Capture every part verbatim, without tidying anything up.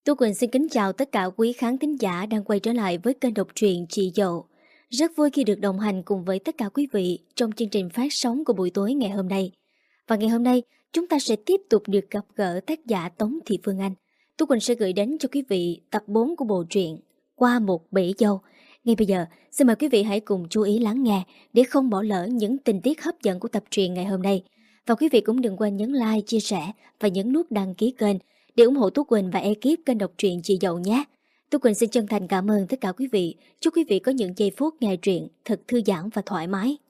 Tu Quỳnh xin kính chào tất cả quý khán thính giả đang quay trở lại với kênh độc truyện Chị Dậu. Rất vui khi được đồng hành cùng với tất cả quý vị trong chương trình phát sóng của buổi tối ngày hôm nay. Và ngày hôm nay, chúng ta sẽ tiếp tục được gặp gỡ tác giả Tống Thị Phương Anh. Tu Quỳnh sẽ gửi đến cho quý vị tập bốn của bộ truyện Qua một bể dâu. Ngay bây giờ, xin mời quý vị hãy cùng chú ý lắng nghe để không bỏ lỡ những tình tiết hấp dẫn của tập truyện ngày hôm nay. Và quý vị cũng đừng quên nhấn like, chia sẻ và nhấn nút đăng ký kênh để ủng hộ Tú Quỳnh và ekip kênh đọc truyện Chị Dậu nhé. Tú Quỳnh xin chân thành cảm ơn tất cả quý vị. Chúc quý vị có những giây phút nghe truyện thật thư giãn và thoải mái.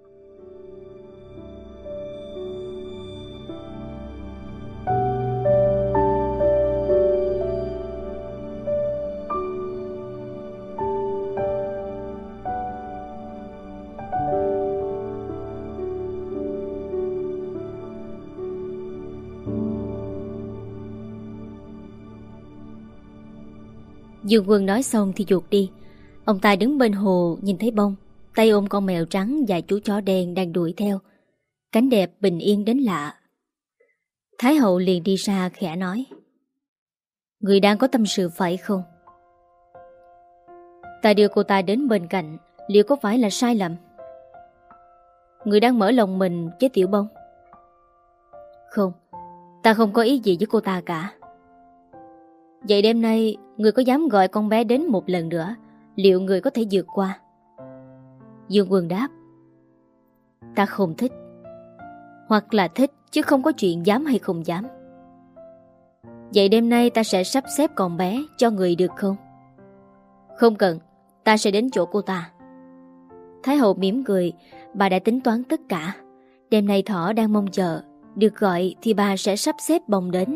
Dương Quân nói xong thì chuột đi. Ông ta đứng bên hồ nhìn thấy Bông, tay ôm con mèo trắng và chú chó đen đang đuổi theo. Cảnh đẹp bình yên đến lạ. Thái hậu liền đi ra khẽ nói: Người đang có tâm sự phải không? Ta đưa cô ta đến bên cạnh, liệu có phải là sai lầm? Người đang mở lòng mình với Tiểu Bông. Không, ta không có ý gì với cô ta cả. Vậy đêm nay người có dám gọi con bé đến một lần nữa, liệu người có thể vượt qua? Dương Quân đáp: Ta không thích. Hoặc là thích chứ không có chuyện dám hay không dám. Vậy đêm nay ta sẽ sắp xếp con bé cho người được không? Không cần, ta sẽ đến chỗ cô ta. Thái hậu mỉm cười. Bà đã tính toán tất cả. Đêm nay Thỏ đang mong chờ được gọi thì bà sẽ sắp xếp Bông đến.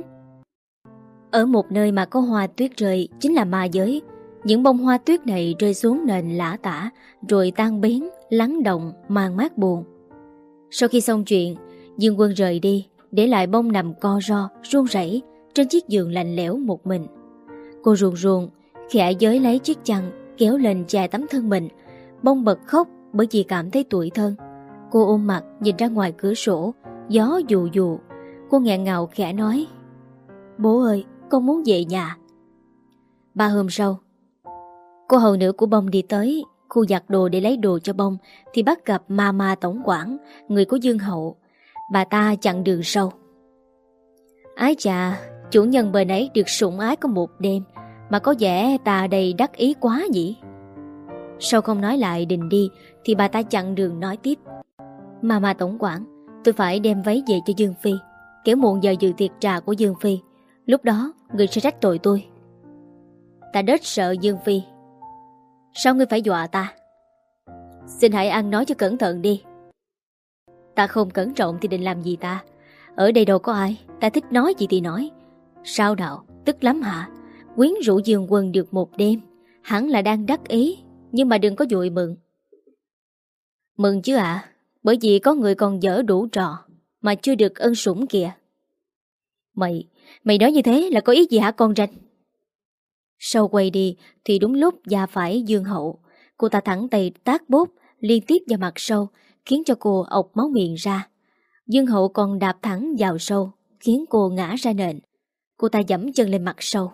Ở một nơi mà có hoa tuyết rơi chính là ma giới. Những bông hoa tuyết này rơi xuống nền lã tả, rồi tan biến, lắng động, mang mát buồn. Sau khi xong chuyện, Dương Quân rời đi, để lại Bông nằm co ro, run rẩy trên chiếc giường lạnh lẽo một mình. Cô ruồn ruồn, khẽ giới lấy chiếc chăn, kéo lên chài tấm thân mình. Bông bật khóc bởi vì cảm thấy tủi thân. Cô ôm mặt nhìn ra ngoài cửa sổ, gió dù dù. Cô nghẹn ngào khẽ nói: Bố ơi, con muốn về nhà. Ba hôm sau, cô hầu nữ của Bông đi tới khu giặt đồ để lấy đồ cho Bông thì bắt gặp Mama tổng quản, người của Dương hậu. Bà ta chặn đường sau: Ái chà, chủ nhân bên ấy được sủng ái có một đêm mà có vẻ ta đây đắc ý quá nhỉ. Sau không nói lại định đi thì bà ta chặn đường nói tiếp: Mama tổng quản, tôi phải đem váy về cho Dương Phi, kẻo muộn giờ dự tiệc trà của Dương Phi. Lúc đó người sẽ trách tội tôi. Ta đết sợ Dương Phi. Sao ngươi phải dọa ta? Xin hãy ăn nói cho cẩn thận đi. Ta không cẩn trọng thì định làm gì ta? Ở đây đâu có ai, ta thích nói gì thì nói. Sao nào, tức lắm hả? Quyến rũ Dương Quân được một đêm, hẳn là đang đắc ý. Nhưng mà đừng có vội mừng. Mừng chứ ạ, à, bởi vì có người còn dở đủ trò mà chưa được ân sủng kìa. Mày, mày nói như thế là có ý gì hả con ranh? Sau quay đi thì đúng lúc va phải Dương hậu. Cô ta thẳng tay tát bốp liên tiếp vào mặt Sâu, khiến cho cô ộc máu miệng ra. Dương hậu còn đạp thẳng vào Sâu, khiến cô ngã ra nền. Cô ta giẫm chân lên mặt Sâu.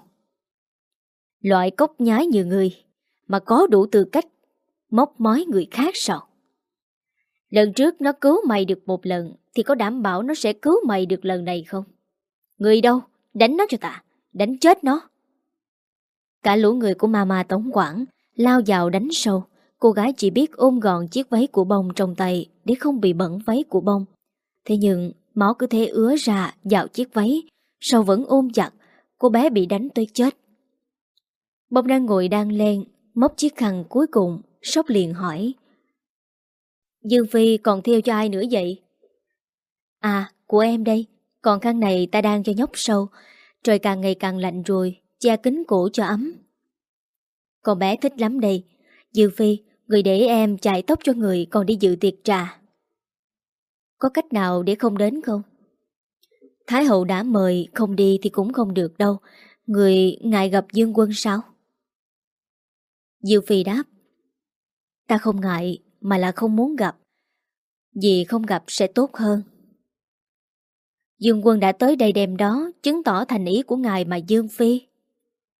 Loại cốc nhái như ngươi mà có đủ tư cách móc mói người khác sao? Lần trước nó cứu mày được một lần thì có đảm bảo nó sẽ cứu mày được lần này không? Người đâu? Đánh nó cho ta. Đánh chết nó. Cả lũ người của Mama tổng quản lao vào đánh Sâu. Cô gái chỉ biết ôm gọn chiếc váy của Bông trong tay để không bị bẩn váy của Bông. Thế nhưng máu cứ thế ứa ra vào chiếc váy. Sâu vẫn ôm chặt. Cô bé bị đánh tới chết. Bông đang ngồi đang lên, móc chiếc khăn cuối cùng. Sốc liền hỏi: Dương Phi còn theo cho ai nữa vậy? À, của em đây. Còn khăn này ta đang cho nhóc Sâu. Trời càng ngày càng lạnh rồi, che kín cổ cho ấm. Con bé thích lắm đây. Dương Phi, người để em chải tóc cho người còn đi dự tiệc trà. Có cách nào để không đến không? Thái hậu đã mời, không đi thì cũng không được đâu. Người ngại gặp Dương Quân sao? Dương Phi đáp: Ta không ngại, mà là không muốn gặp. Vì không gặp sẽ tốt hơn. Dương Quân đã tới đây đêm đó, chứng tỏ thành ý của ngài mà Dương Phi.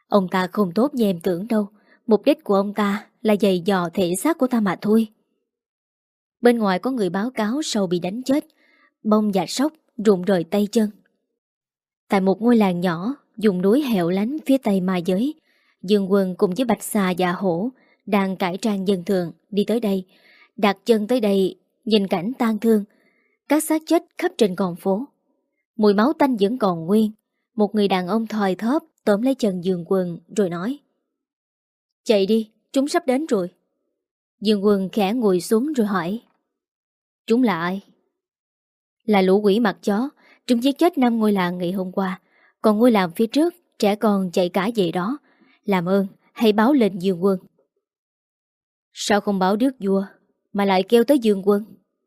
Ông ta không tốt như em tưởng đâu. Mục đích của ông ta là giày dò thể xác của ta mà thôi. Bên ngoài có người báo cáo Sâu bị đánh chết, bông và sốc rụng rời tay chân. Tại một ngôi làng nhỏ, vùng núi hẻo lánh phía tây ma giới, Dương Quân cùng với Bạch Xà và Hổ đang cải trang dân thường đi tới đây, đặt chân tới đây, nhìn cảnh tang thương, các xác chết khắp trên con phố. Mùi máu tanh vẫn còn nguyên. Một người đàn ông thoi thóp tóm lấy chân Dương Quân rồi nói: Chạy đi, chúng sắp đến rồi. Dương Quân khẽ ngồi xuống rồi hỏi: Chúng là ai? Là lũ quỷ mặt chó. Chúng giết chết năm ngôi làng ngày hôm qua. Còn ngôi làng phía trước, trẻ con chạy cả về đó. Làm ơn, hãy báo lên Dương Quân. Sao không báo đức vua mà lại kêu tới Dương Quân?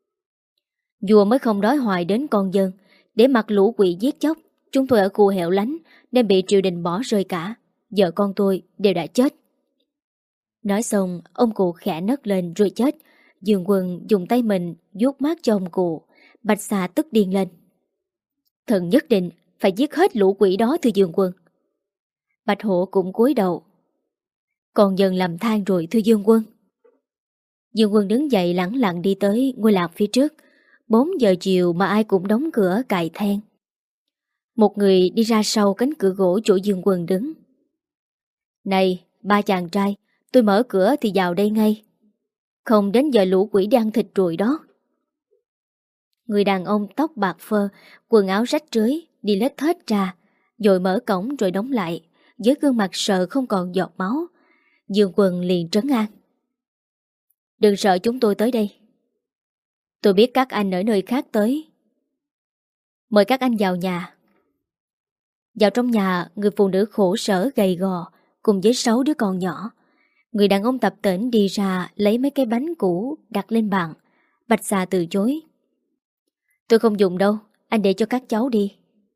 Vua mới không đói hoài đến con dân, để mặc lũ quỷ giết chóc. Chúng tôi ở khu hẻo lánh nên bị triều đình bỏ rơi cả. Vợ con tôi đều đã chết. Nói xong, ông cụ khẽ nấc lên rồi chết. Dương Quân dùng tay mình vuốt mát cho ông cụ. Bạch Xà tức điên lên: Thần nhất định phải giết hết lũ quỷ đó thưa Dương Quân. Bạch Hổ cũng cúi đầu: Con dần làm than rồi thưa Dương Quân. Dương Quân đứng dậy lẳng lặng đi tới ngôi làng phía trước. Bốn giờ chiều mà ai cũng đóng cửa cài then. Một người đi ra sau cánh cửa gỗ chỗ Dương Quân đứng. Này, ba chàng trai, tôi mở cửa thì vào đây ngay. Không đến giờ lũ quỷ đi ăn thịt rồi đó. Người đàn ông tóc bạc phơ, quần áo rách rưới, đi lết thết ra, rồi mở cổng rồi đóng lại, với gương mặt sợ không còn giọt máu. Dương Quân liền trấn an: Đừng sợ chúng tôi tới đây. Tôi biết các anh ở nơi khác tới. Mời các anh vào nhà. Vào trong nhà, người phụ nữ khổ sở gầy gò cùng với sáu đứa con nhỏ. Người đàn ông tập tễnh đi ra lấy mấy cái bánh cũ đặt lên bàn. Bạch Xà từ chối: Tôi không dùng đâu, anh để cho các cháu đi.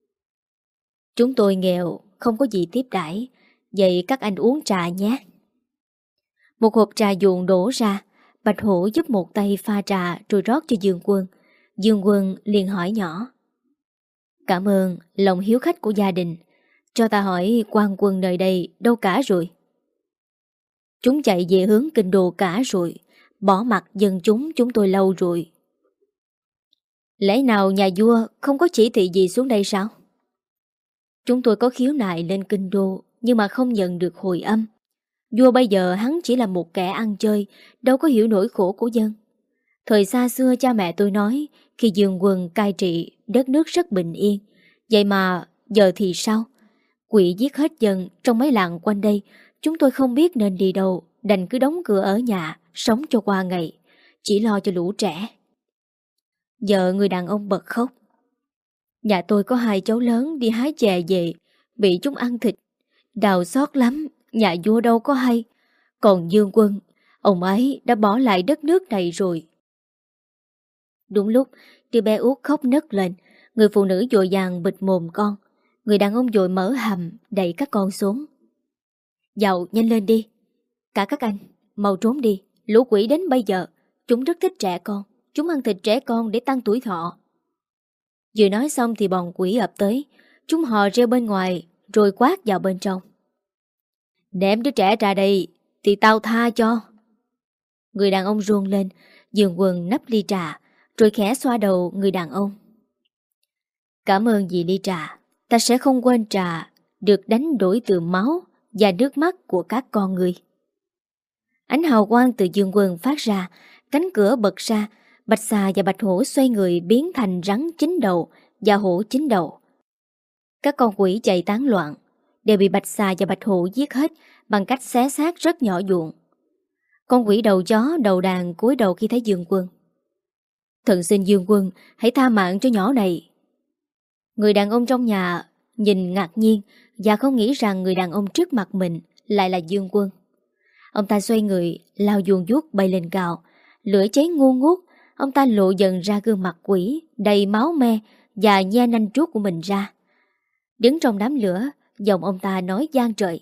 Chúng tôi nghèo, không có gì tiếp đãi, vậy các anh uống trà nhé. Một hộp trà ruộng đổ ra. Bạch Hổ giúp một tay pha trà rồi rót cho Dương Quân. Dương Quân liền hỏi nhỏ: Cảm ơn lòng hiếu khách của gia đình. Cho ta hỏi quan quân nơi đây đâu cả rồi? Chúng chạy về hướng kinh đô cả rồi. Bỏ mặt dân chúng chúng tôi lâu rồi. Lẽ nào nhà vua không có chỉ thị gì xuống đây sao? Chúng tôi có khiếu nại lên kinh đô, nhưng mà không nhận được hồi âm. Vua bây giờ hắn chỉ là một kẻ ăn chơi, đâu có hiểu nỗi khổ của dân. Thời xa xưa cha mẹ tôi nói, khi Dương Quân cai trị, đất nước rất bình yên. Vậy mà giờ thì sao? Quỷ giết hết dân trong mấy làng quanh đây. Chúng tôi không biết nên đi đâu, đành cứ đóng cửa ở nhà, sống cho qua ngày, chỉ lo cho lũ trẻ. Giờ người đàn ông bật khóc. Nhà tôi có hai cháu lớn đi hái chè về, bị chúng ăn thịt. Đau xót lắm, nhà vua đâu có hay. Còn Dương Quân, ông ấy đã bỏ lại đất nước này rồi. Đúng lúc, đứa bé út khóc nấc lên. Người phụ nữ vội vàng bịt mồm con. Người đàn ông vội mở hầm, đẩy các con xuống. Dạo, nhanh lên đi. Cả các anh, mau trốn đi. Lũ quỷ đến bây giờ, chúng rất thích trẻ con. Chúng ăn thịt trẻ con để tăng tuổi thọ. Vừa nói xong thì bọn quỷ ập tới. Chúng hò reo bên ngoài, rồi quát vào bên trong: Ném đứa trẻ ra đây, thì tao tha cho. Người đàn ông run lên, Dương Quân nắp ly trà, rồi khẽ xoa đầu người đàn ông. Cảm ơn vì ly trà. Ta sẽ không quên trà được đánh đổi từ máu và nước mắt của các con người. Ánh hào quang từ Dương Quân phát ra, cánh cửa bật ra. Bạch Xà và Bạch Hổ xoay người biến thành rắn chín đầu và hổ chín đầu. Các con quỷ chạy tán loạn, đều bị Bạch Xà và Bạch Hổ giết hết bằng cách xé xác rất nhỏ vuông. Con quỷ đầu chó đầu đàn cúi đầu khi thấy Dương Quân. Thần xin Dương Quân hãy tha mạng cho nhỏ này. Người đàn ông trong nhà nhìn ngạc nhiên và không nghĩ rằng người đàn ông trước mặt mình lại là Dương Quân. Ông ta xoay người, lao vuông vuốt bay lên cao, lửa cháy ngu ngút. Ông ta lộ dần ra gương mặt quỷ đầy máu me và nhe nanh truốt của mình ra. Đứng trong đám lửa, giọng ông ta nói vang trời: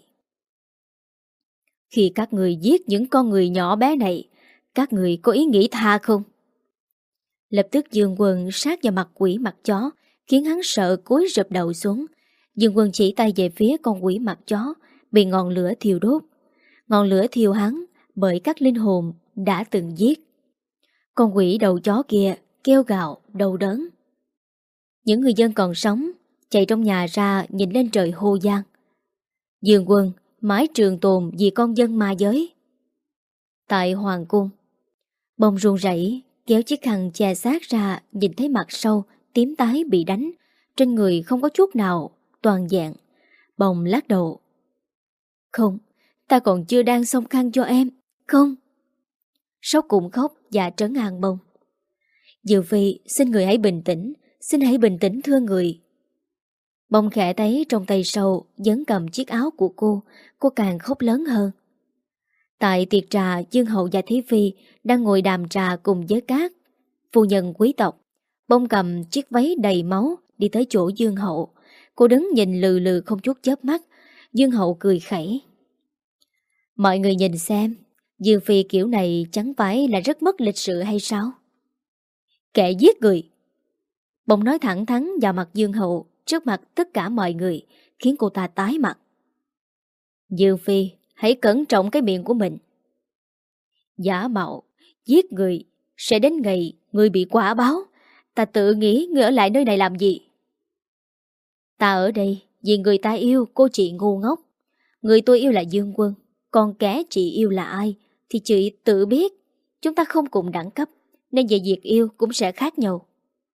Khi các người giết những con người nhỏ bé này, các người có ý nghĩ tha không? Lập tức Dương Quân sát vào mặt quỷ mặt chó, khiến hắn sợ cúi rụp đầu xuống. Dương Quân chỉ tay về phía con quỷ mặt chó, bị ngọn lửa thiêu đốt. Ngọn lửa thiêu hắn bởi các linh hồn đã từng giết. Con quỷ đầu chó kia kêu gào đau đớn. Những người dân còn sống chạy trong nhà ra nhìn lên trời hô vang: Dương Quân mãi trường tồn vì con dân ma giới. Tại hoàng cung, Bông run rẩy kéo chiếc khăn che xác ra, nhìn thấy mặt sâu tím tái bị đánh, trên người không có chút nào toàn dạng. Bông lắc đầu: Không, ta còn chưa đang xông khăn cho em. Không. Sóc cũng khóc và trấn an Bông: Dư Phi, xin người hãy bình tĩnh, xin hãy bình tĩnh thưa người. Bông khẽ thấy trong tay sâu vẫn cầm chiếc áo của cô, cô càng khóc lớn hơn. Tại tiệc trà, Dương Hậu và Thí Phi đang ngồi đàm trà cùng với các phu nhân quý tộc. Bông cầm chiếc váy đầy máu đi tới chỗ Dương Hậu. Cô đứng nhìn lừ lừ không chút chớp mắt. Dương Hậu cười khẩy: Mọi người nhìn xem, Dương Phi kiểu này chẳng phải là rất mất lịch sự hay sao? Kẻ giết người! Bông nói thẳng thắn vào mặt Dương Hậu trước mặt tất cả mọi người, khiến cô ta tái mặt. Dương Phi, hãy cẩn trọng cái miệng của mình. Giả mạo, giết người, sẽ đến ngày người bị quả báo. Ta tự nghĩ người ở lại nơi này làm gì? Ta ở đây vì người ta yêu cô chị ngu ngốc. Người tôi yêu là Dương Quân, còn kẻ chị yêu là ai thì chị tự biết. Chúng ta không cùng đẳng cấp, nên về việc yêu cũng sẽ khác nhau.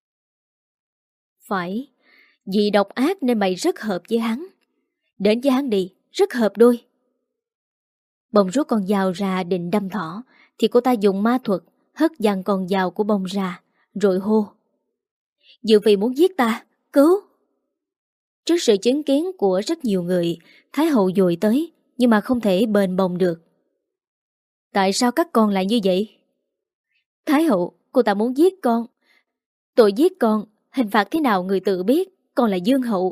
Phải, vì độc ác nên mày rất hợp với hắn. Đến với hắn đi, rất hợp đôi. Bông rút con dao ra định đâm thỏ, thì cô ta dùng ma thuật hất văng con dao của Bông ra, rồi hô: Dư Phi muốn giết ta, cứu! Trước sự chứng kiến của rất nhiều người, Thái hậu dội tới, nhưng mà không thể bền Bông được. Tại sao các con lại như vậy? Thái hậu, cô ta muốn giết con. Tội giết con, hình phạt thế nào người tự biết, con là Dương Hậu.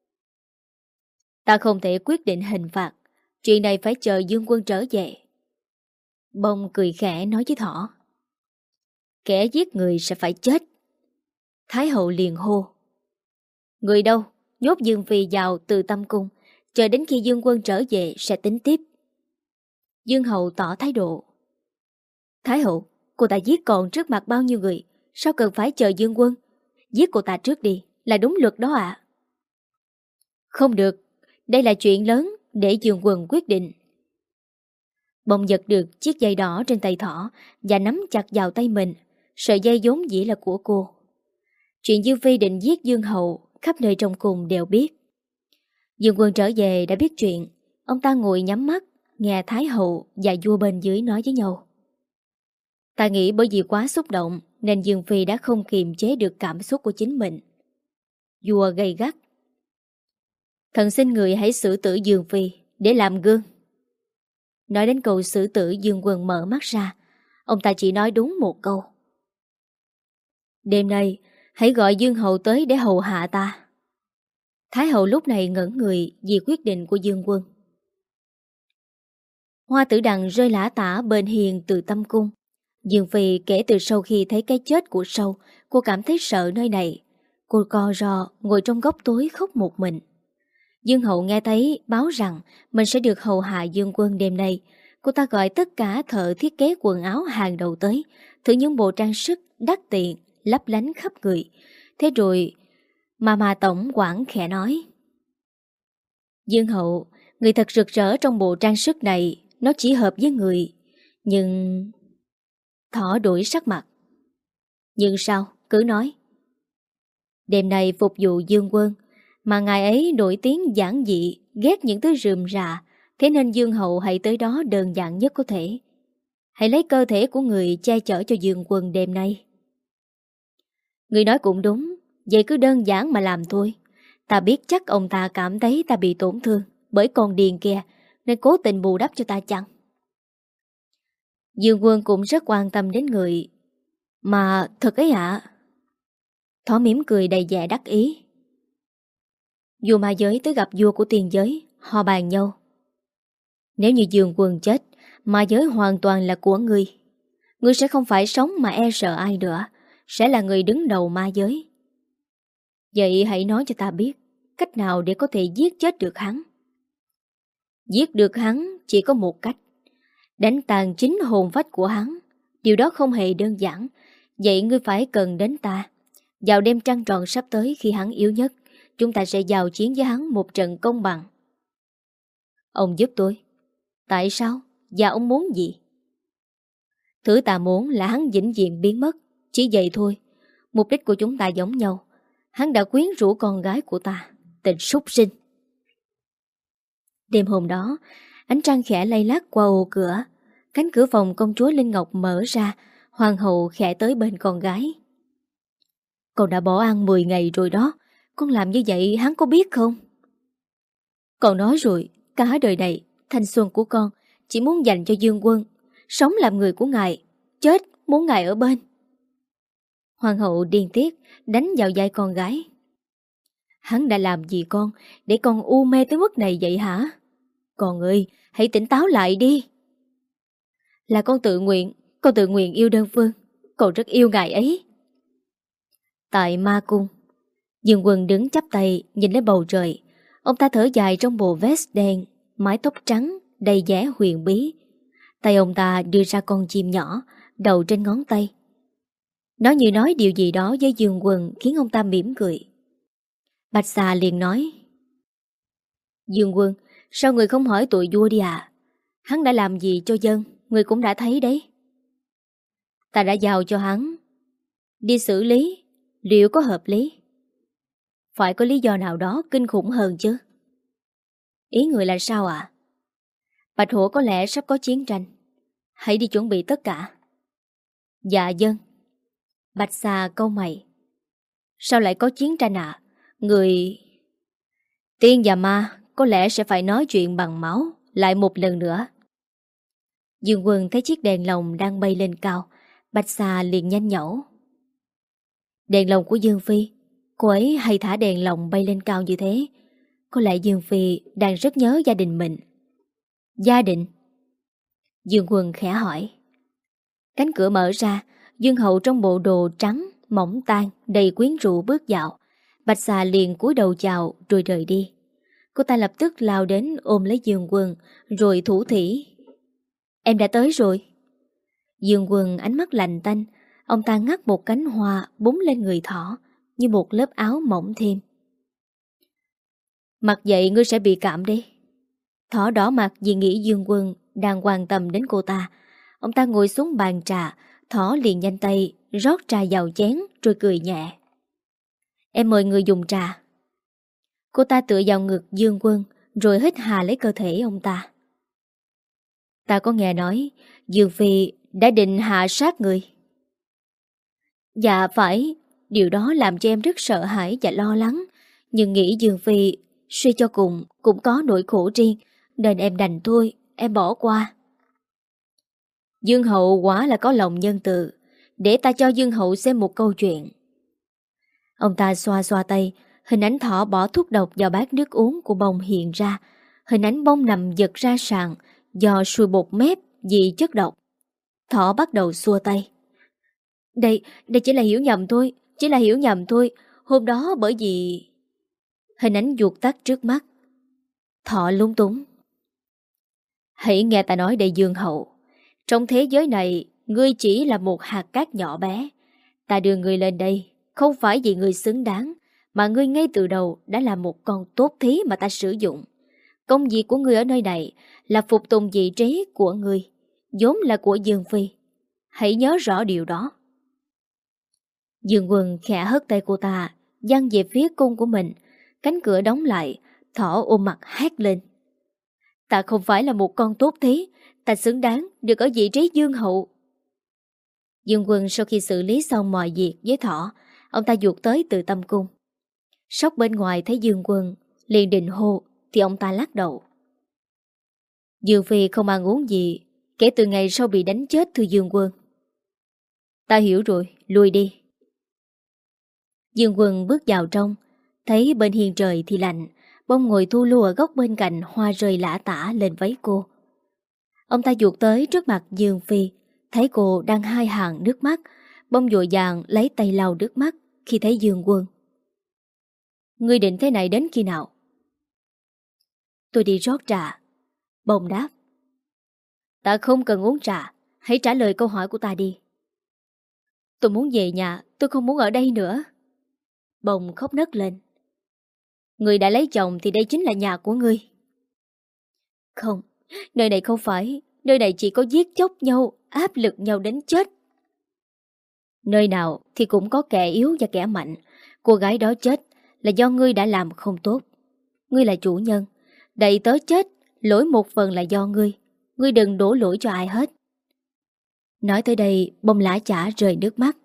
Ta không thể quyết định hình phạt, chuyện này phải chờ Dương Quân trở về. Bông cười khẽ nói với thỏ: Kẻ giết người sẽ phải chết. Thái hậu liền hô: Người đâu? Nhốt Dương Phi vào từ tâm cung, chờ đến khi Dương Quân trở về sẽ tính tiếp. Dương Hậu tỏ thái độ: Thái hậu, cô ta giết con trước mặt bao nhiêu người, sao cần phải chờ Dương Quân? Giết cô ta trước đi, là đúng luật đó ạ. Không được, đây là chuyện lớn để Dương Quân quyết định. Bông giật được chiếc dây đỏ trên tay thỏ và nắm chặt vào tay mình. Sợi dây vốn dĩ là của cô. Chuyện Dương Phi định giết Dương Hậu khắp nơi trong cung đều biết. Dương Quân trở về đã biết chuyện. Ông ta ngồi nhắm mắt, nghe Thái hậu và vua bên dưới nói với nhau. Ta nghĩ bởi vì quá xúc động nên Dương Phi đã không kiềm chế được cảm xúc của chính mình. Vua gay gắt: Thần xin người hãy xử tử Dương Phi để làm gương. Nói đến câu xử tử, Dương Quân mở mắt ra. Ông ta chỉ nói đúng một câu: Đêm nay hãy gọi Dương Hậu tới để hầu hạ ta. Thái hậu lúc này ngẩn người vì quyết định của Dương Quân. Hoa Tử Đằng rơi lả tả bên hiền từ tâm cung. Dương Phi kể từ sau khi thấy cái chết của sâu, cô cảm thấy sợ nơi này. Cô co ro ngồi trong góc tối khóc một mình. Dương Hậu nghe thấy báo rằng mình sẽ được hầu hạ Dương Quân đêm nay. Cô ta gọi tất cả thợ thiết kế quần áo hàng đầu tới, thử những bộ trang sức đắt tiền, lấp lánh khắp người. Thế rồi mà mà tổng quản khẽ nói: Dương Hậu, người thật rực rỡ trong bộ trang sức này, nó chỉ hợp với người. Nhưng... Thỏ đổi sắc mặt. Nhưng sao? Cứ nói. Đêm nay phục vụ Dương Quân, mà ngài ấy nổi tiếng giản dị, ghét những thứ rườm rà, thế nên Dương Hậu hãy tới đó đơn giản nhất có thể. Hãy lấy cơ thể của người che chở cho Dương Quân đêm nay. Người nói cũng đúng, vậy cứ đơn giản mà làm thôi. Ta biết chắc ông ta cảm thấy ta bị tổn thương bởi con điền kia, nên cố tình bù đắp cho ta chăng? Dương Quân cũng rất quan tâm đến người. Mà thật ấy ạ. À. Thỏ mỉm cười đầy vẻ đắc ý. Vua ma giới tới gặp vua của tiền giới, họ bàn nhau. Nếu như Dương Quân chết, ma giới hoàn toàn là của ngươi. Ngươi sẽ không phải sống mà e sợ ai nữa, sẽ là người đứng đầu ma giới. Vậy hãy nói cho ta biết cách nào để có thể giết chết được hắn. Giết được hắn chỉ có một cách: đánh tàn chính hồn phách của hắn. Điều đó không hề đơn giản. Vậy ngươi phải cần đến ta. Vào đêm trăng tròn sắp tới, khi hắn yếu nhất, chúng ta sẽ giao chiến với hắn một trận công bằng. Ông giúp tôi. Tại sao? Và ông muốn gì? Thứ ta muốn là hắn vĩnh viễn biến mất. Chỉ vậy thôi. Mục đích của chúng ta giống nhau. Hắn đã quyến rũ con gái của ta. Tên súc sinh. Đêm hôm đó, ánh trăng khẽ lay lắc qua ô cửa. Cánh cửa phòng công chúa Linh Ngọc mở ra. Hoàng hậu khẽ tới bên con gái. Con đã bỏ ăn mười ngày rồi đó. Con làm như vậy hắn có biết không? Con nói rồi, cả đời này thanh xuân của con chỉ muốn dành cho Dương Quân. Sống làm người của ngài, chết muốn ngài ở bên. Hoàng hậu điên tiết đánh vào vai con gái. Hắn đã làm gì con để con u mê tới mức này vậy hả? Con ơi, hãy tỉnh táo lại đi. Là con tự nguyện. Con tự nguyện yêu đơn phương. Con rất yêu ngài ấy. Tại ma cung, Dương Quân đứng chắp tay nhìn lên bầu trời. Ông ta thở dài trong bộ vest đen, mái tóc trắng đầy vẻ huyền bí. Tay ông ta đưa ra con chim nhỏ, đầu trên ngón tay. Nó như nói điều gì đó với Dương Quân, khiến ông ta mỉm cười. Bạch Xà liền nói: Dương Quân, sao người không hỏi tụi vua đi à? Hắn đã làm gì cho dân, người cũng đã thấy đấy. Ta đã giao cho hắn đi xử lý, liệu có hợp lý? Phải có lý do nào đó kinh khủng hơn chứ. Ý người là sao ạ? À? Bạch Hổ có lẽ sắp có chiến tranh. Hãy đi chuẩn bị tất cả. Dạ dân. Bạch Xà cau mày. Sao lại có chiến tranh ạ? À? Người... Tiên và ma có lẽ sẽ phải nói chuyện bằng máu lại một lần nữa. Dương Quân thấy chiếc đèn lồng đang bay lên cao. Bạch Xà liền nhanh nhẩu. Đèn lồng của Dương Phi. Cô ấy hay thả đèn lồng bay lên cao như thế. Có lẽ Dương Phi đang rất nhớ gia đình mình. Gia đình? Dương Quân khẽ hỏi. Cánh cửa mở ra. Dương Hậu trong bộ đồ trắng mỏng tang đầy quyến rũ bước vào. Bạch Xà liền cúi đầu chào rồi rời đi. Cô ta lập tức lao đến ôm lấy Dương Quân rồi thủ thỉ. Em đã tới rồi. Dương Quân ánh mắt lạnh tanh. Ông ta ngắt một cánh hoa búng lên người thỏ như một lớp áo mỏng thêm. Mặc vậy ngươi sẽ bị cảm đấy. Thỏ đỏ mặt vì nghĩ Dương Quân đang quan tâm đến cô ta. Ông ta ngồi xuống bàn trà. Thỏ liền nhanh tay rót trà vào chén rồi cười nhẹ. Em mời người dùng trà. Cô ta tựa vào ngực Dương Quân rồi hít hà lấy cơ thể ông ta. Ta có nghe nói Dương Phi đã định hạ sát người. Dạ phải. Điều đó làm cho em rất sợ hãi và lo lắng. Nhưng nghĩ Dương Phi suy cho cùng cũng có nỗi khổ riêng, nên em đành thôi, em bỏ qua. Dương Hậu quả là có lòng nhân từ. Để ta cho Dương Hậu xem một câu chuyện. Ông ta xoa xoa tay. Hình ảnh thỏ bỏ thuốc độc vào bát nước uống của bông hiện ra. Hình ảnh bông nằm giật ra sàn do sùi bột mép vì chất độc. Thỏ bắt đầu xua tay. Đây, đây chỉ là hiểu nhầm thôi. Chỉ là hiểu nhầm thôi. Hôm đó bởi vì... Hình ảnh ruột tắt trước mắt. Thỏ lúng túng. Hãy nghe ta nói đây Dương Hậu. Trong thế giới này, ngươi chỉ là một hạt cát nhỏ bé. Ta đưa ngươi lên đây không phải vì ngươi xứng đáng, mà ngươi ngay từ đầu đã là một con tốt thí mà ta sử dụng. Công việc của ngươi ở nơi này là phục tùng vị trí của ngươi, vốn là của Dương Phi. Hãy nhớ rõ điều đó. Dương Quân khẽ hất tay cô ta, giăng về phía cung của mình. Cánh cửa đóng lại. Thỏ ôm mặt hét lên. Ta không phải là một con tốt thí. Ta xứng đáng được ở vị trí Dương Hậu. Dương Quân sau khi xử lý xong mọi việc với Thỏ, ông ta vụt tới từ tâm cung. Sóc bên ngoài thấy Dương Quân liền định hô thì ông ta lắc đầu. Dương Phi không ăn uống gì kể từ ngày sau bị đánh chết, thưa Dương Quân. Ta hiểu rồi, lui đi. Dương Quân bước vào trong, thấy bên hiên trời thì lạnh. Bông ngồi thu lu ở góc bên cạnh, hoa rơi lả tả lên váy cô. Ông ta vụt tới trước mặt Dương Phi, thấy cô đang hai hàng nước mắt. Bông vội vàng lấy tay lau nước mắt khi thấy Dương Quân. Ngươi định thế này đến khi nào? Tôi đi rót trà. Bông đáp. Ta không cần uống trà. Hãy trả lời câu hỏi của ta đi. Tôi muốn về nhà. Tôi không muốn ở đây nữa. Bông khóc nấc lên. Người đã lấy chồng thì đây chính là nhà của ngươi. Không, nơi này không phải. Nơi này chỉ có giết chóc nhau, áp lực nhau đến chết. Nơi nào thì cũng có kẻ yếu và kẻ mạnh. Cô gái đó chết là do ngươi đã làm không tốt. Ngươi là chủ nhân. Đẩy tớ chết, lỗi một phần là do ngươi. Ngươi đừng đổ lỗi cho ai hết. Nói tới đây, Bông lã chả rơi nước mắt.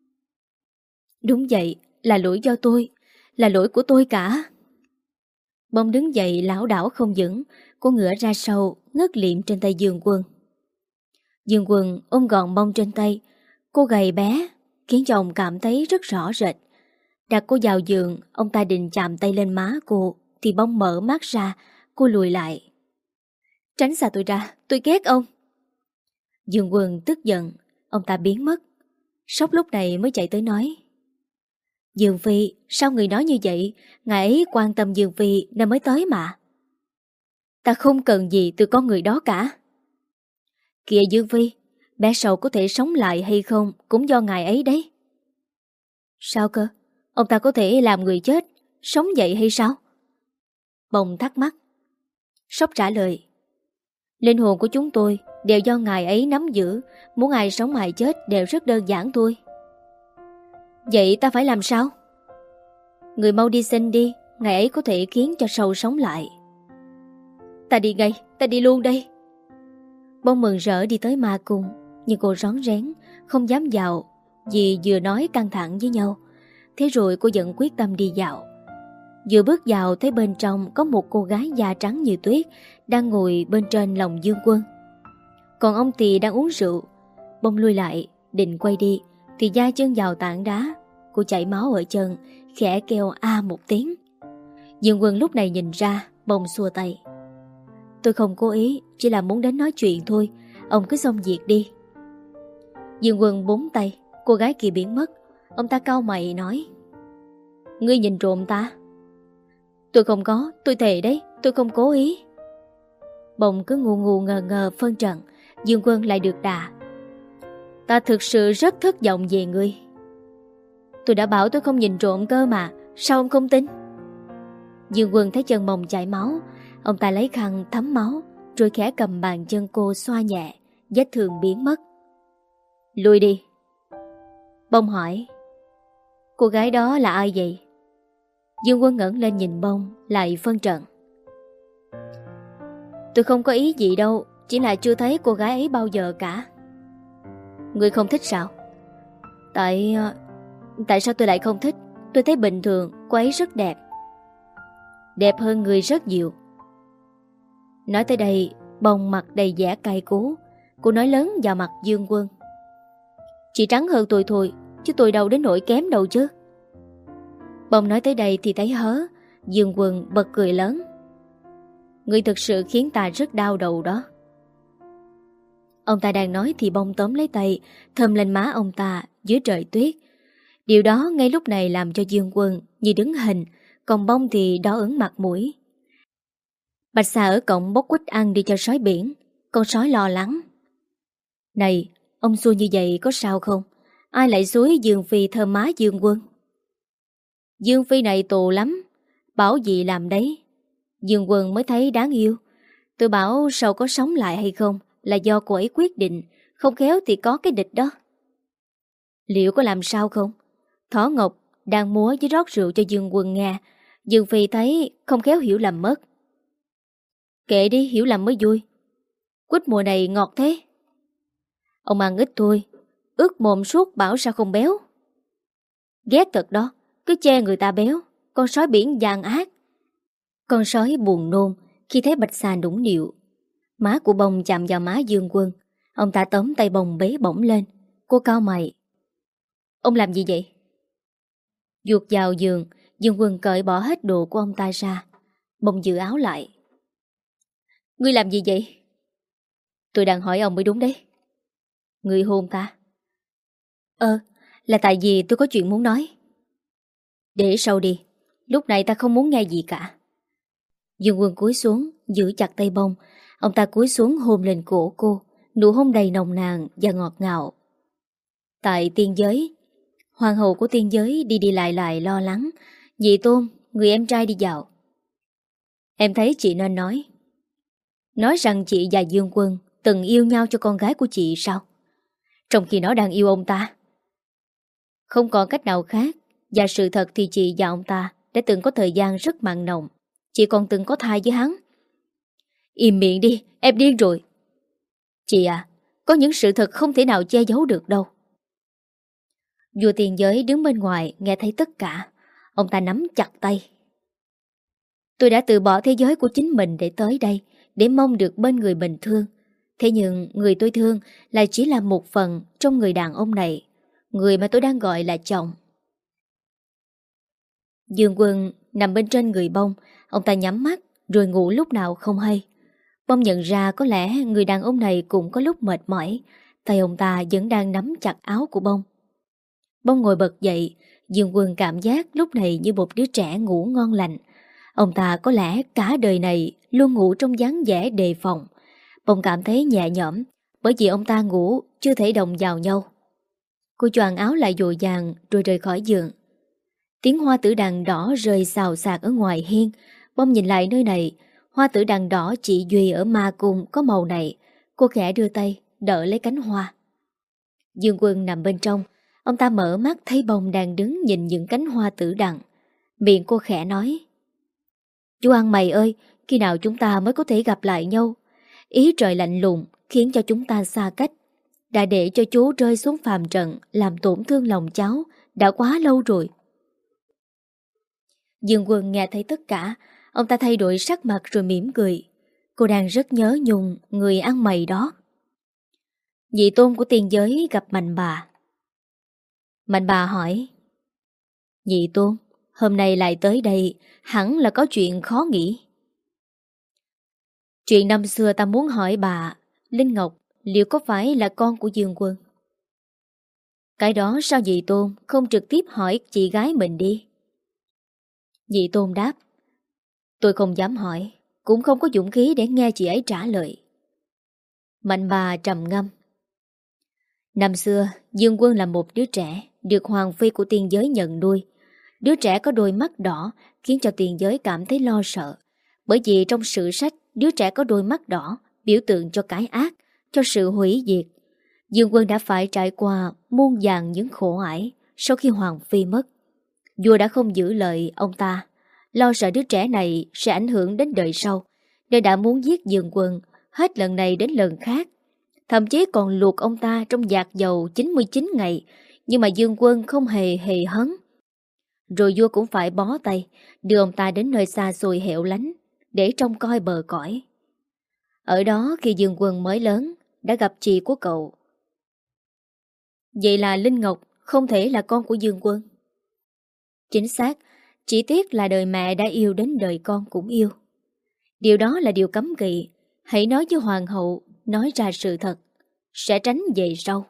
Đúng vậy, là lỗi do tôi. Là lỗi của tôi cả. Bông đứng dậy lảo đảo không vững. Cô ngửa ra sau, ngất liệm trên tay Dương Quân. Dương Quân ôm gọn Bông trên tay. Cô gầy bé khiến cho ông cảm thấy rất rõ rệt. Đặt cô vào giường, ông ta định chạm tay lên má cô thì Bông mở mắt ra. Cô lùi lại. Tránh xa tôi ra, tôi ghét ông. Dương Quân tức giận. Ông ta biến mất. Sóc lúc này mới chạy tới nói. Dương Phi, sao người nói như vậy? Ngài ấy quan tâm Dương Phi nên mới tới mà. Ta không cần gì từ con người đó cả. Kìa Dương Phi, bé Sầu có thể sống lại hay không cũng do ngài ấy đấy. Sao cơ? Ông ta có thể làm người chết sống dậy hay sao? Bông thắc mắc. Sóc trả lời. Linh hồn của chúng tôi đều do ngài ấy nắm giữ. Muốn ai sống ai chết đều rất đơn giản thôi. Vậy ta phải làm sao? Người mau đi xin đi. Ngài ấy có thể khiến cho Sầu sống lại. Ta đi ngay, ta đi luôn đây. Bông mừng rỡ đi tới ma cung. Nhưng cô rón rén không dám vào vì vừa nói căng thẳng với nhau. Thế rồi cô vẫn quyết tâm đi vào. Vừa bước vào thấy bên trong có một cô gái da trắng như tuyết đang ngồi bên trên lòng Dương Quân. Còn ông Tì đang uống rượu. Bông lui lại định quay đi thì da chân vào tảng đá. Cô chảy máu ở chân, khẽ kêu a một tiếng. Dương Quân lúc này nhìn ra. Bông xua tay. Tôi không cố ý, chỉ là muốn đến nói chuyện thôi. Ông cứ xong việc đi. Dương Quân búng tay. Cô gái kia biến mất. Ông ta cau mày nói. Ngươi nhìn trộm ta? Tôi không có, tôi thề đấy. Tôi không cố ý. Bông cứ ngu ngu ngờ ngờ phân trần. Dương Quân lại được đà. Ta thực sự rất thất vọng về ngươi. Tôi đã bảo tôi không nhìn trộm cơ mà. Sao ông không tin? Dương Quân thấy chân Bông chảy máu. Ông ta lấy khăn thấm máu rồi khẽ cầm bàn chân cô xoa nhẹ. Vết thương biến mất. Lui đi. Bông hỏi. Cô gái đó là ai vậy? Dương Quân ngẩng lên nhìn Bông lại phân trần. Tôi không có ý gì đâu. Chỉ là chưa thấy cô gái ấy bao giờ cả. Ngươi không thích sao? Tại... Tại sao tôi lại không thích? Tôi thấy bình thường. Cô ấy rất đẹp. Đẹp hơn người rất nhiều. Nói tới đây Bông mặt đầy vẻ cay cú. Cô nói lớn vào mặt Dương Quân. Chị trắng hơn tôi thôi, chứ tôi đâu đến nỗi kém đâu chứ. Bông nói tới đây thì thấy hớ. Dương Quân bật cười lớn. Ngươi thực sự khiến ta rất đau đầu đó. Ông ta đang nói thì Bông tóm lấy tay thơm lên má ông ta dưới trời tuyết. Điều đó ngay lúc này làm cho Dương Quân như đứng hình. Còn Bông thì đỏ ửng mặt mũi. Bạch Xà ở cổng bốc quýt ăn đi cho sói biển. Con sói lo lắng. Này, ông xui như vậy có sao không? Ai lại xúi Dương Phi thơm má Dương Quân? Dương Phi này tù lắm. Bảo gì làm đấy. Dương Quân mới thấy đáng yêu. Tôi bảo Sầu có sống lại hay không là do cô ấy quyết định. Không khéo thì có cái địch đó. Liệu có làm sao không? Thỏ Ngọc đang múa với rót rượu cho Dương Quân nghe. Dương Phi thấy không khéo hiểu lầm mất. Kệ đi, hiểu lầm mới vui. Quýt mùa này ngọt thế. Ông ăn ít thôi. Ướt mồm suốt bảo sao không béo. Ghét thật đó. Cứ che người ta béo. Con sói biển gian ác. Con sói buồn nôn khi thấy Bạch Xà nũng nịu. Má của Bông chạm vào má Dương Quân. Ông ta tóm tay Bông bế bổng lên. Cô cau mày. Ông làm gì vậy? Vuột vào giường. Dương Quân cởi bỏ hết đồ của ông ta ra. Bông giữ áo lại. Ngươi làm gì vậy? Tôi đang hỏi ông mới đúng đấy. Ngươi hôn ta? Ờ, là tại vì tôi có chuyện muốn nói. Để sau đi. Lúc này ta không muốn nghe gì cả. Dương Quân cúi xuống giữ chặt tay Bông. Ông ta cúi xuống hôn lên cổ cô, nụ hôn đầy nồng nàn và ngọt ngào. Tại tiên giới, hoàng hậu của tiên giới đi đi lại lại lo lắng. Dì Tôn, người em trai đi dạo. Em thấy chị nên nói. Nói rằng chị và Dương Quân từng yêu nhau cho con gái của chị sao? Trong khi nó đang yêu ông ta. Không còn cách nào khác. Và sự thật thì chị và ông ta đã từng có thời gian rất mặn nồng. Chị còn từng có thai với hắn. Im miệng đi, em điên rồi. Chị à, có những sự thật không thể nào che giấu được đâu. Vua tiền giới đứng bên ngoài nghe thấy tất cả. Ông ta nắm chặt tay. Tôi đã từ bỏ thế giới của chính mình để tới đây, để mong được bên người mình thương. Thế nhưng người tôi thương lại chỉ là một phần trong người đàn ông này, người mà tôi đang gọi là chồng. Dương Quân nằm bên trên người Bông. Ông ta nhắm mắt rồi ngủ lúc nào không hay. Bông nhận ra có lẽ người đàn ông này cũng có lúc mệt mỏi. Tay ông ta vẫn đang nắm chặt áo của Bông. Bông ngồi bật dậy. Dương Quân cảm giác lúc này như một đứa trẻ ngủ ngon lành. Ông ta có lẽ cả đời này luôn ngủ trong dáng vẻ đề phòng. Bông cảm thấy nhẹ nhõm bởi vì ông ta ngủ chưa thể đồng vào nhau. Cô choàng áo lại dội vàng rồi rời khỏi giường. Tiếng hoa tử đàn đỏ rơi xào xạc ở ngoài hiên. Bông nhìn lại nơi này. Hoa tử đàn đỏ chỉ duy ở ma cung có màu này. Cô khẽ đưa tay đỡ lấy cánh hoa. Dương Quân nằm bên trong. Ông ta mở mắt thấy Bông đang đứng nhìn những cánh hoa tử đằng. Miệng cô khẽ nói: Chú ăn mày ơi, khi nào chúng ta mới có thể gặp lại nhau? Ý trời lạnh lùng khiến cho chúng ta xa cách. Đã để cho chú rơi xuống phàm trần làm tổn thương lòng cháu đã quá lâu rồi. Dương Quân nghe thấy tất cả. Ông ta thay đổi sắc mặt rồi mỉm cười. Cô đang rất nhớ nhung người ăn mày đó. Vị tôn của tiên giới gặp Mạnh bà. Mạnh bà hỏi: Nhị tôn, hôm nay lại tới đây hẳn là có chuyện khó nghĩ. Chuyện năm xưa ta muốn hỏi bà, Linh Ngọc liệu có phải là con của Dương Quân? Cái đó sao dì Tôn không trực tiếp hỏi chị gái mình đi? Dì Tôn đáp: Tôi không dám hỏi, cũng không có dũng khí để nghe chị ấy trả lời. Mạnh bà trầm ngâm. Năm xưa, Dương Quân là một đứa trẻ được hoàng phi của tiên giới nhận nuôi. Đứa trẻ có đôi mắt đỏ khiến cho tiên giới cảm thấy lo sợ. Bởi vì trong sử sách, đứa trẻ có đôi mắt đỏ biểu tượng cho cái ác, cho sự hủy diệt. Dương Quân đã phải trải qua muôn vàn những khổ ải sau khi hoàng phi mất. Vua đã không giữ lời ông ta, lo sợ đứa trẻ này sẽ ảnh hưởng đến đời sau, nên đã muốn giết Dương Quân hết lần này đến lần khác. Thậm chí còn luộc ông ta trong vạc dầu chín mươi chín ngày, nhưng mà Dương Quân không hề hề hấn. Rồi vua cũng phải bó tay, đưa ông ta đến nơi xa xôi hẻo lánh để trông coi bờ cõi. Ở đó khi Dương Quân mới lớn đã gặp chị của cậu. Vậy là Linh Ngọc không thể là con của Dương Quân. Chính xác, chỉ tiếc là đời mẹ đã yêu đến đời con cũng yêu. Điều đó là điều cấm kỵ. Hãy nói với hoàng hậu, nói ra sự thật, sẽ tránh về sau.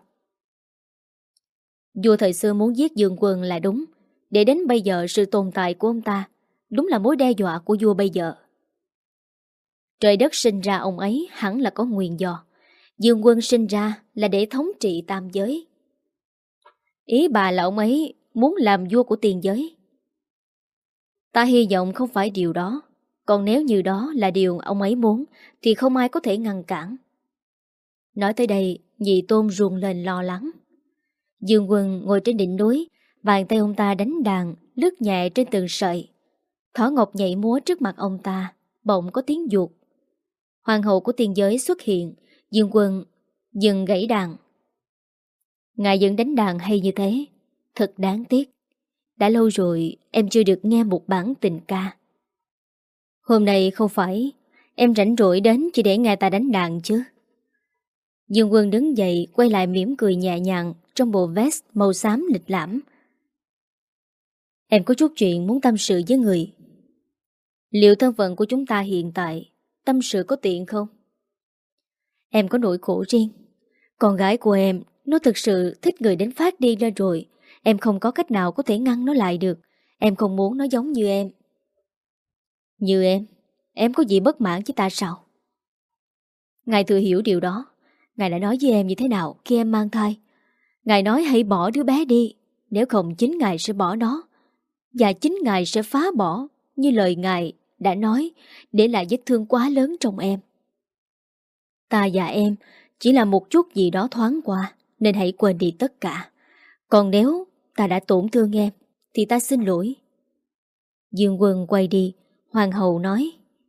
Vua thời xưa muốn giết Dương Quân là đúng. Để đến bây giờ sự tồn tại của ông ta đúng là mối đe dọa của vua bây giờ. Trời đất sinh ra ông ấy hẳn là có nguyên do. Dương Quân sinh ra là để thống trị tam giới. Ý bà là ông ấy muốn làm vua của tiền giới. Ta hy vọng không phải điều đó. Còn nếu như đó là điều ông ấy muốn thì không ai có thể ngăn cản. Nói tới đây, Nhị Tôn ruồng lên lo lắng. Dương Quân ngồi trên đỉnh núi, bàn tay ông ta đánh đàn, lướt nhẹ trên từng sợi. Thỏ ngọc nhảy múa trước mặt ông ta, bỗng có tiếng giụt. Hoàng hậu của tiên giới xuất hiện. Dương Quân dừng gãy đàn. Ngài vẫn đánh đàn hay như thế, thật đáng tiếc. Đã lâu rồi em chưa được nghe một bản tình ca. Hôm nay không phải em rảnh rỗi đến chỉ để nghe ta đánh đàn chứ? Dương Quân đứng dậy, quay lại mỉm cười nhẹ nhàng trong bộ vest màu xám lịch lãm. Em có chút chuyện muốn tâm sự với người. Liệu thân phận của chúng ta hiện tại tâm sự có tiện không? Em có nỗi khổ riêng. Con gái của em, nó thực sự thích người đến phát điên ra rồi. Em không có cách nào có thể ngăn nó lại được. Em không muốn nó giống như em. Như em? Em có gì bất mãn với ta sao? Ngài thừa hiểu điều đó. Ngài đã nói với em như thế nào khi em mang thai. Ngài nói hãy bỏ đứa bé đi, nếu không chính Ngài sẽ bỏ nó. Và chính Ngài sẽ phá bỏ, như lời Ngài đã nói, để lại vết thương quá lớn trong em. Ta và em chỉ là một chút gì đó thoáng qua, nên hãy quên đi tất cả. Còn nếu ta đã tổn thương em, thì ta xin lỗi. Dương Quân quay đi, hoàng hậu nói: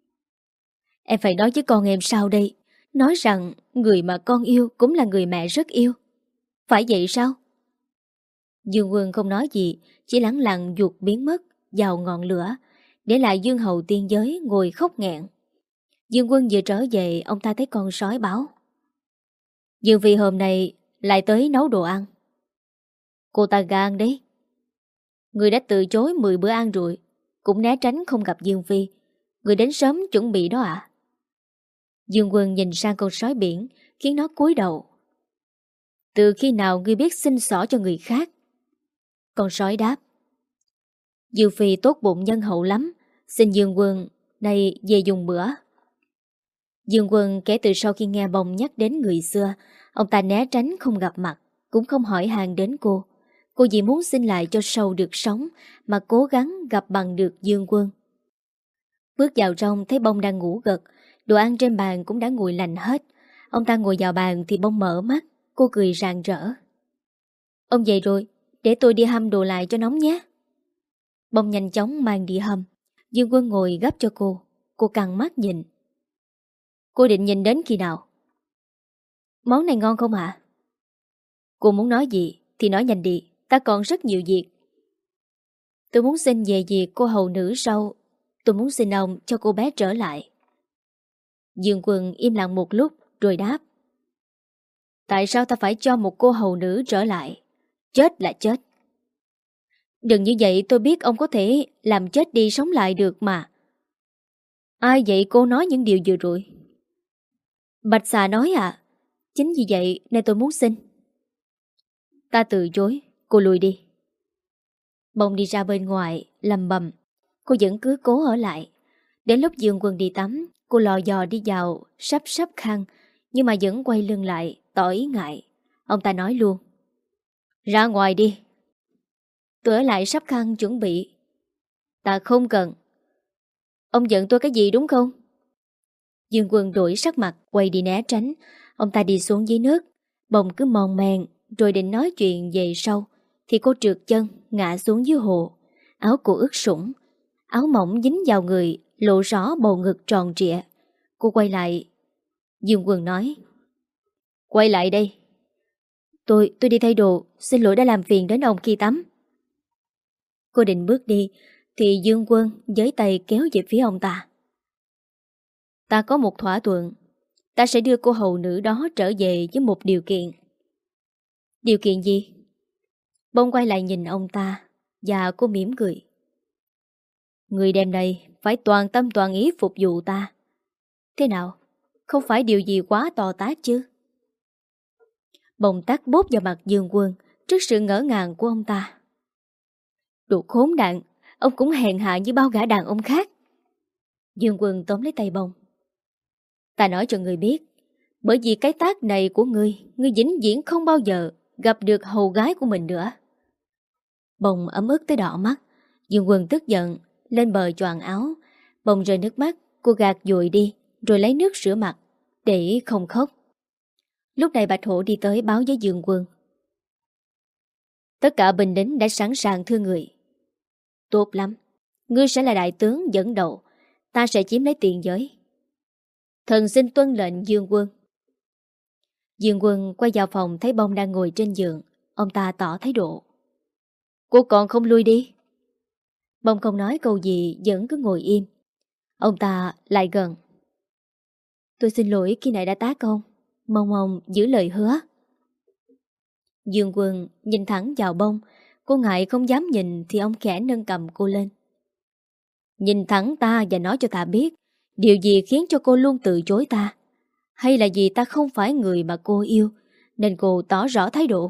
Em phải nói với con em sao đây? Nói rằng người mà con yêu cũng là người mẹ rất yêu. Phải vậy sao? Dương Quân không nói gì, chỉ lẳng lặng ruột biến mất vào ngọn lửa, để lại Dương hậu tiên giới ngồi khóc nghẹn. Dương Quân vừa trở về, ông ta thấy con sói báo: Dương Phi hôm nay lại tới nấu đồ ăn. Cô ta gan đấy. Người đã từ chối mười bữa ăn rồi, cũng né tránh không gặp Dương Phi. Người đến sớm chuẩn bị đó ạ. Dương Quân nhìn sang con sói biển, khiến nó cúi đầu. Từ khi nào ngươi biết xin xỏ cho người khác? Con sói đáp: Dương Phi tốt bụng nhân hậu lắm, xin Dương Quân này về dùng bữa. Dương Quân kể từ sau khi nghe Bông nhắc đến người xưa, ông ta né tránh không gặp mặt, cũng không hỏi han đến cô. Cô chỉ muốn xin lại cho sâu được sống, mà cố gắng gặp bằng được Dương Quân. Bước vào trong thấy Bông đang ngủ gật, đồ ăn trên bàn cũng đã nguội lạnh hết. Ông ta ngồi vào bàn thì Bông mở mắt, cô cười rạng rỡ. Ông dậy rồi, để tôi đi hâm đồ lại cho nóng nhé. Bông nhanh chóng mang đi hâm. Dương Quân ngồi gấp cho cô. Cô căng mắt nhìn. Cô định nhìn đến khi nào? Món này ngon không ạ? Cô muốn nói gì thì nói nhanh đi, ta còn rất nhiều việc. Tôi muốn xin về việc cô hầu nữ sau. Tôi muốn xin ông cho cô bé trở lại. Dương Quân im lặng một lúc rồi đáp: Tại sao ta phải cho một cô hầu nữ trở lại? Chết là chết. Đừng như vậy, tôi biết ông có thể làm chết đi sống lại được mà. Ai vậy cô nói những điều vừa rồi? Bạch xà nói à? Chính vì vậy nên tôi muốn xin. Ta từ chối, cô lùi đi. Bông đi ra bên ngoài, lầm bầm. Cô vẫn cứ cố ở lại. Đến lúc Dương Quân đi tắm, cô lò dò đi vào, sắp sắp khăn, nhưng mà vẫn quay lưng lại, tỏ ý ngại. Ông ta nói luôn: Ra ngoài đi. Tôi ở lại sắp khăn chuẩn bị. Ta không cần. Ông giận tôi cái gì đúng không? Dương Quân đổi sắc mặt, quay đi né tránh. Ông ta đi xuống dưới nước. Bông cứ mòn men, rồi định nói chuyện về sau, thì cô trượt chân, ngã xuống dưới hồ. Áo cô ướt sũng, áo mỏng dính vào người, lộ rõ bầu ngực tròn trịa. Cô quay lại. Dương Quân nói: Quay lại đây. Tôi, tôi đi thay đồ, xin lỗi đã làm phiền đến ông khi tắm. Cô định bước đi, thì Dương Quân giơ tay kéo về phía ông ta. Ta có một thỏa thuận. Ta sẽ đưa cô hầu nữ đó trở về với một điều kiện. Điều kiện gì? Bông quay lại nhìn ông ta, và cô mỉm cười. Người đem đây phải toàn tâm toàn ý phục vụ ta. Thế nào? Không phải điều gì quá to tát chứ? Bông tát bốp vào mặt Dương Quân trước sự ngỡ ngàng của ông ta. Đồ khốn nạn, ông cũng hèn hạ như bao gã đàn ông khác. Dương Quân tóm lấy tay Bông. Ta nói cho người biết, bởi vì cái tác này của ngươi, ngươi vĩnh viễn không bao giờ gặp được hầu gái của mình nữa. Bông ấm ức tới đỏ mắt. Dương Quân tức giận, lên bờ choàng áo. Bông rơi nước mắt, cô gạt dội đi, rồi lấy nước rửa mặt, để không khóc. Lúc này Bạch Hổ đi tới báo với Dương Quân. Tất cả binh lính đã sẵn sàng thưa người. Tốt lắm, ngươi sẽ là đại tướng dẫn đầu, ta sẽ chiếm lấy tiền giới. Thần xin tuân lệnh Dương Quân. Dương Quân quay vào phòng thấy Bông đang ngồi trên giường. Ông ta tỏ thái độ. Cô còn không lui đi? Bông không nói câu gì, vẫn cứ ngồi im. Ông ta lại gần. Tôi xin lỗi khi nãy đã tá công, mong ông giữ lời hứa. Dương Quân nhìn thẳng vào Bông. Cô ngại không dám nhìn thì ông khẽ nâng cầm cô lên. Nhìn thẳng ta và nói cho ta biết điều gì khiến cho cô luôn từ chối ta. Hay là vì ta không phải người mà cô yêu, nên cô tỏ rõ thái độ.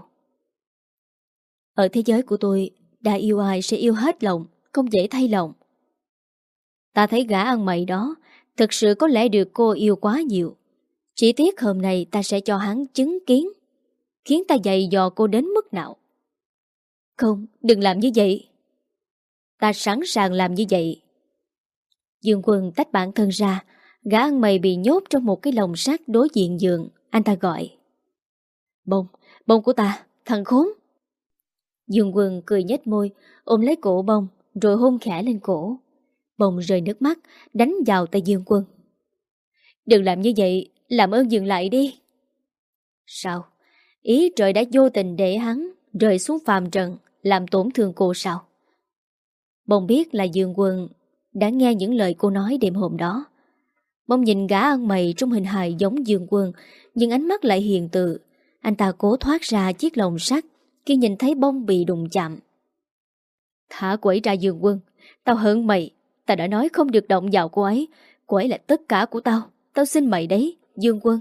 Ở thế giới của tôi, đã yêu ai sẽ yêu hết lòng, không dễ thay lòng. Ta thấy gã ăn mày đó thực sự có lẽ được cô yêu quá nhiều. Chỉ tiếc hôm nay ta sẽ cho hắn chứng kiến, khiến ta dày dò cô đến mức nào. Không, đừng làm như vậy. Ta sẵn sàng làm như vậy. Dương Quân tách bản thân ra. Gã ăn mày bị nhốt trong một cái lồng sắt đối diện giường. Anh ta gọi: Bông, bông của ta, thằng khốn. Dương Quân cười nhếch môi, ôm lấy cổ Bông, rồi hôn khẽ lên cổ. Bông rơi nước mắt, đánh vào tay Dương Quân. Đừng làm như vậy, làm ơn dừng lại đi. Sao? Ý trời đã vô tình để hắn rơi xuống phàm trần, làm tổn thương cô sao? Bông biết là Dương Quân đã nghe những lời cô nói đêm hôm đó. Bông nhìn gã ăn mày trong hình hài giống Dương Quân, nhưng ánh mắt lại hiền từ. Anh ta cố thoát ra chiếc lồng sắt khi nhìn thấy Bông bị đụng chạm. Thả quẩy ra Dương Quân, tao hận mày. Ta đã nói không được động vào cô ấy. Cô ấy là tất cả của tao. Tao xin mày đấy, Dương Quân.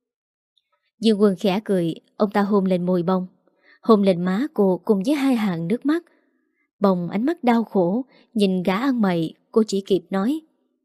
Dương Quân khẽ cười. Ông ta hôn lên môi Bông, hôn lên má cô cùng với hai hàng nước mắt. Bông ánh mắt đau khổ nhìn gã ăn mày. Cô chỉ kịp nói: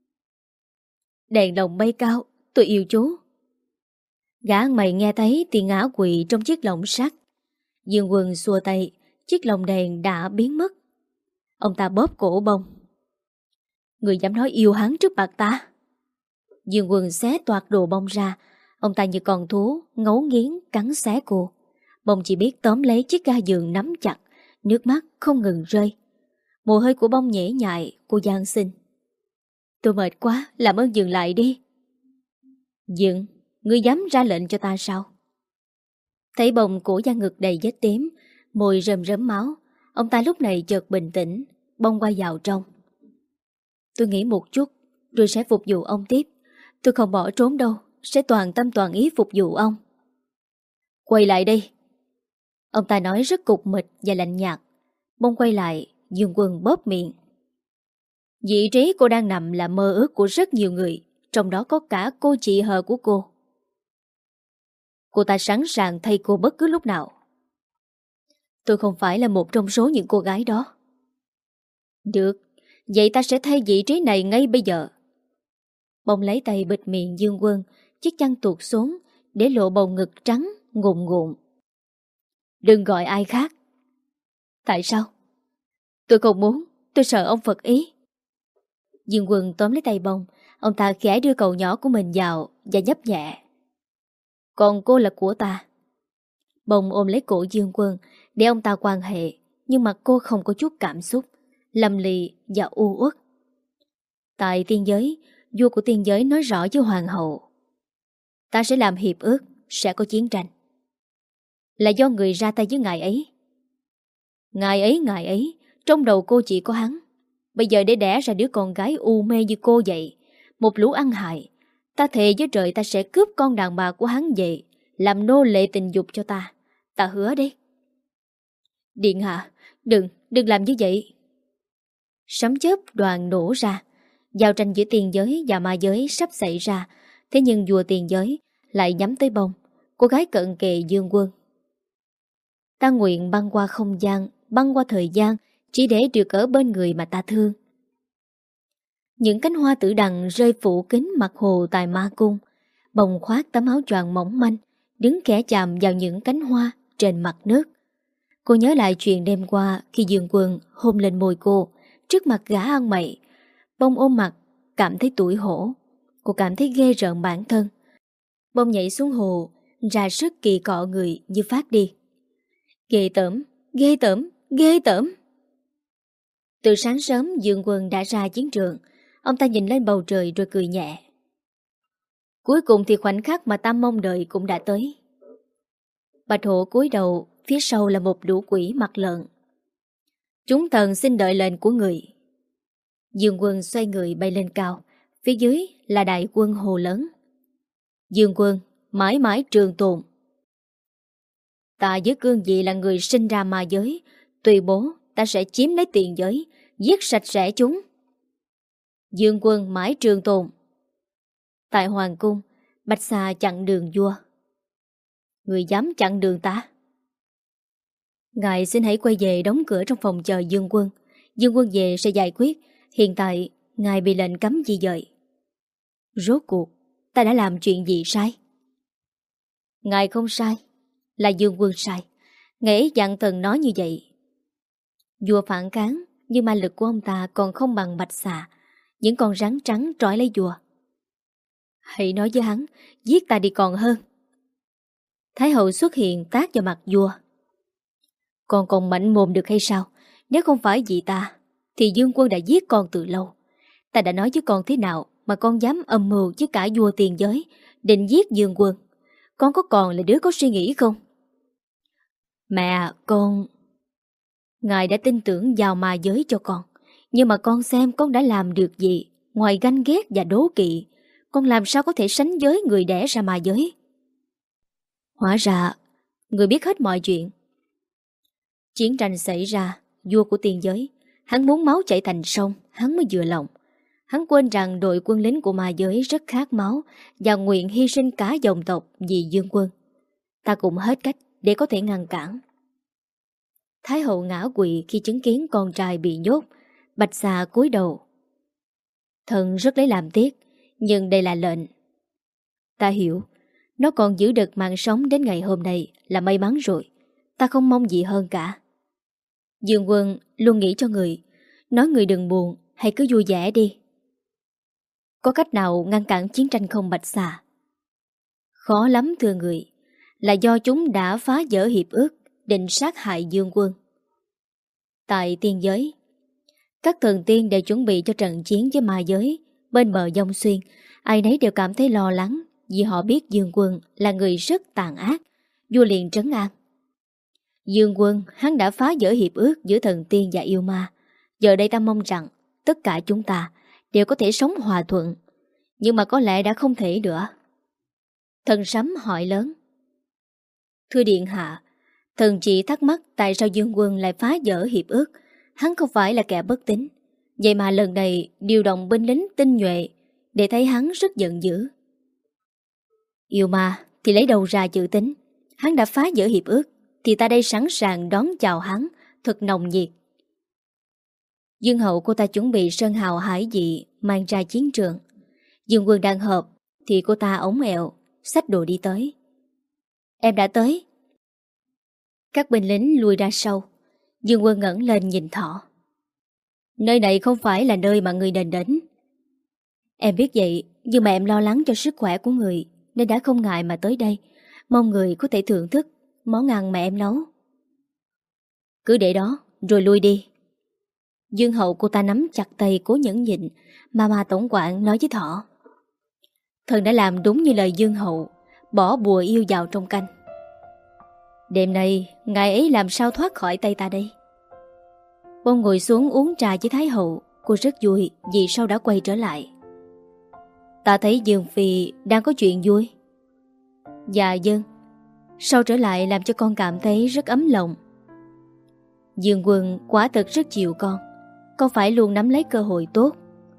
Đèn lồng bay cao, tôi yêu chú. Gã ăn mày nghe thấy thì ngã quỵ trong chiếc lồng sắt. Dương Quân xua tay, chiếc lồng đèn đã biến mất. Ông ta bóp cổ Bông. Người dám nói yêu hắn trước mặt ta? Dương Quân xé toạc đồ Bông ra. Ông ta như con thú ngấu nghiến cắn xé cô. Bông chỉ biết tóm lấy chiếc ga giường nắm chặt, nước mắt không ngừng rơi. Mồ hôi của Bông nhễ nhại. Cô van xin: Tôi mệt quá, làm ơn dừng lại đi. Dừng? Ngươi dám ra lệnh cho ta sao? Thấy Bông cổ da ngực đầy vết tím, môi rơm rớm máu. Ông ta lúc này chợt bình tĩnh. Bông quay vào trong. Tôi nghĩ một chút rồi sẽ phục vụ ông tiếp. Tôi không bỏ trốn đâu, sẽ toàn tâm toàn ý phục vụ ông. Quay lại đây. Ông ta nói rất cục mịch và lạnh nhạt. Bông quay lại. Dương Quân bóp miệng. Vị trí cô đang nằm là mơ ước của rất nhiều người, trong đó có cả cô chị hờ của cô. Cô ta sẵn sàng thay cô bất cứ lúc nào. Tôi không phải là một trong số những cô gái đó. Được, vậy ta sẽ thay vị trí này ngay bây giờ. Bông lấy tay bịt miệng Dương Quân, chiếc chăn tuột xuống để lộ bầu ngực trắng ngùn ngụn. Đừng gọi ai khác. Tại sao? Tôi không muốn, tôi sợ ông phật ý. Dương Quân tóm lấy tay Bông. Ông ta khẽ đưa cậu nhỏ của mình vào và nhấp nhẹ. Còn cô là của ta. Bông ôm lấy cổ Dương Quân để ông ta quan hệ, nhưng mặt cô không có chút cảm xúc, lầm lì và u uất. Tại tiên giới, vua của tiên giới nói rõ với hoàng hậu: Ta sẽ làm hiệp ước, sẽ có chiến tranh. Là do người ra tay với ngài ấy. Ngài ấy, ngài ấy, trong đầu cô chỉ có hắn. Bây giờ để đẻ ra đứa con gái u mê như cô vậy, một lũ ăn hại, ta thề với trời ta sẽ cướp con đàn bà của hắn về, làm nô lệ tình dục cho ta. Ta hứa đấy. Điện hạ, đừng, đừng làm như vậy. Sấm chớp đoàn nổ ra. Giao tranh giữa tiền giới và ma giới sắp xảy ra. Thế nhưng vua tiền giới lại nhắm tới Bông, cô gái cận kề Dương Quân. Ta nguyện băng qua không gian, băng qua thời gian, chỉ để được ở bên người mà ta thương. Những cánh hoa tử đằng rơi phủ kín mặt hồ tại ma cung. Bông khoác tấm áo choàng mỏng manh, đứng khẽ chạm vào những cánh hoa trên mặt nước. Cô nhớ lại chuyện đêm qua khi Dương Quân hôn lên môi cô trước mặt gã ăn mày. Bông ôm mặt, cảm thấy tủi hổ. Cô cảm thấy ghê rợn bản thân. Bông nhảy xuống hồ, ra sức kỳ cọ người như phát đi. Ghê tởm, ghê tởm, ghê tởm. Từ sáng sớm Dương Quân đã ra chiến trường. Ông ta nhìn lên bầu trời rồi cười nhẹ. Cuối cùng thì khoảnh khắc mà ta mong đợi cũng đã tới. Bạch Hổ cúi đầu, phía sau là một lũ quỷ mặt lợn. Chúng thần xin đợi lệnh của người. Dương Quân xoay người bay lên cao. Phía dưới là đại quân hồ lớn. Dương Quân mãi mãi trường tồn. Ta với cương vị là người sinh ra ma giới, tuyên bố ta sẽ chiếm lấy tiền giới, giết sạch sẽ chúng. Dương Quân mãi trường tồn. Tại hoàng cung, Bạch Xà chặn đường vua. Người dám chặn đường ta? Ngài xin hãy quay về đóng cửa trong phòng chờ Dương Quân. Dương Quân về sẽ giải quyết. Hiện tại ngài bị lệnh cấm di dời. Rốt cuộc ta đã làm chuyện gì sai? Ngài không sai, là Dương Quân sai. Ngài ấy dặn thần nói như vậy. Vua phản kháng, nhưng ma lực của ông ta còn không bằng bạch xà, những con rắn trắng trói lấy vua. Hãy nói với hắn, giết ta đi còn hơn. Thái hậu xuất hiện tát vào mặt vua. Con còn mạnh mồm được hay sao? Nếu không phải vì ta, thì Dương Quân đã giết con từ lâu. Ta đã nói với con thế nào mà con dám âm mưu với cả vua tiền giới, định giết Dương Quân. Con có còn là đứa có suy nghĩ không? Mẹ, con... Ngài đã tin tưởng vào ma giới cho con, nhưng mà con xem con đã làm được gì. Ngoài ganh ghét và đố kỵ, con làm sao có thể sánh với người đẻ ra ma giới? Hóa ra người biết hết mọi chuyện. Chiến tranh xảy ra, vua của tiền giới, hắn muốn máu chảy thành sông, hắn mới vừa lòng. Hắn quên rằng đội quân lính của ma giới rất khát máu và nguyện hy sinh cả dòng tộc vì Dương Quân. Ta cũng hết cách để có thể ngăn cản. Thái hậu ngã quỵ khi chứng kiến con trai bị nhốt. Bạch xà cúi đầu. Thần rất lấy làm tiếc, nhưng đây là lệnh. Ta hiểu, nó còn giữ được mạng sống đến ngày hôm nay là may mắn rồi. Ta không mong gì hơn cả. Dương Quân luôn nghĩ cho người, nói người đừng buồn, hãy cứ vui vẻ đi. Có cách nào ngăn cản chiến tranh không Bạch xà? Khó lắm thưa người, là do chúng đã phá vỡ hiệp ước định sát hại Dương Quân. Tại tiên giới, các thần tiên đều chuẩn bị cho trận chiến với ma giới. Bên bờ Dông Xuyên, ai nấy đều cảm thấy lo lắng vì họ biết Dương Quân là người rất tàn ác. Vua liền trấn an. Dương Quân, hắn đã phá vỡ hiệp ước giữa thần tiên và yêu ma. Giờ đây ta mong rằng tất cả chúng ta đều có thể sống hòa thuận. Nhưng mà có lẽ đã không thể nữa. Thần Sấm hỏi lớn. Thưa điện hạ, thần chỉ thắc mắc tại sao Dương Quân lại phá vỡ hiệp ước. Hắn không phải là kẻ bất tín, vậy mà lần này điều động binh lính tinh nhuệ để thấy hắn rất giận dữ. Yêu ma thì lấy đầu ra chữ tính. Hắn đã phá vỡ hiệp ước thì ta đây sẵn sàng đón chào hắn thật nồng nhiệt. Dương hậu cô ta chuẩn bị sơn hào hải dị mang ra chiến trường. Dương Quân đang họp thì cô ta ống ẹo xách đồ đi tới. Em đã tới. Các binh lính lùi ra sau. Dương Quân ngẩng lên nhìn Thọ. Nơi này không phải là nơi mà người nên đến. Em biết vậy, nhưng mà em lo lắng cho sức khỏe của người nên đã không ngại mà tới đây. Mong người có thể thưởng thức món ăn mà em nấu. Cứ để đó rồi lui đi. Dương hậu cô ta nắm chặt tay cố nhẫn nhịn. Mà mà tổng quản nói với Thọ. Thần đã làm đúng như lời Dương hậu, bỏ bùa yêu vào trong canh. Đêm nay ngài ấy làm sao thoát khỏi tay ta đây? Bông ngồi xuống uống trà với Thái hậu. Cô rất vui vì sau đã quay trở lại. Ta thấy Dương phi đang có chuyện vui. Dạ dân. Sau trở lại làm cho con cảm thấy rất ấm lòng. Dương Quân quả thật rất chiều con. Con phải luôn nắm lấy cơ hội tốt.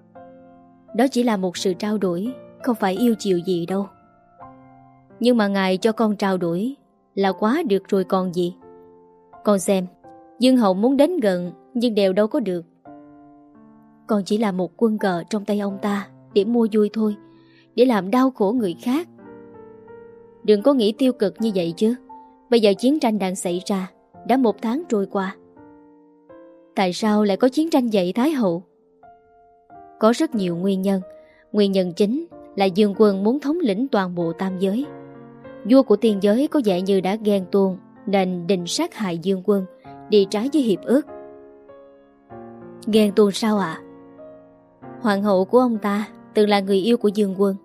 Đó chỉ là một sự trao đổi, không phải yêu chiều gì đâu. Nhưng mà ngài cho con trao đổi là quá được rồi còn gì. Con xem, Dương hậu muốn đến gần nhưng đều đâu có được. Con chỉ là một quân cờ trong tay ông ta để mua vui thôi, để làm đau khổ người khác. Đừng có nghĩ tiêu cực như vậy chứ. Bây giờ chiến tranh đang xảy ra, đã một tháng trôi qua. Tại sao lại có chiến tranh vậy Thái hậu? Có rất nhiều nguyên nhân. Nguyên nhân chính là Dương Quân muốn thống lĩnh toàn bộ tam giới. Vua của tiên giới có vẻ như đã ghen tuông nên định sát hại Dương Quân, đi trái với hiệp ước. Ghen tuông sao ạ? À? Hoàng hậu của ông ta từng là người yêu của Dương Quân.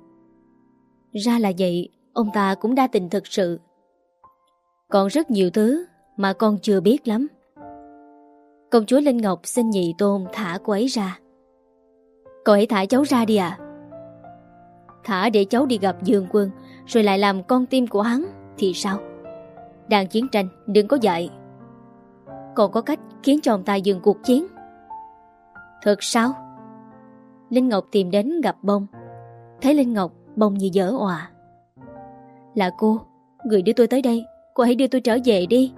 Ra là vậy, ông ta cũng đa tình thật sự. Còn rất nhiều thứ mà con chưa biết lắm. Công chúa Linh Ngọc xin nhị tôn thả cô ấy ra. Cậu hãy thả cháu ra đi ạ. À? Thả để cháu đi gặp Dương Quân rồi lại làm con tim của hắn thì sao? Đang chiến tranh đừng có dạy. Còn có cách khiến cho ông ta dừng cuộc chiến. Thật sao? Linh Ngọc tìm đến gặp Bông. Thấy Linh Ngọc, Bông như dở òa. Là cô, người đưa tôi tới đây. Cô hãy đưa tôi trở về đi.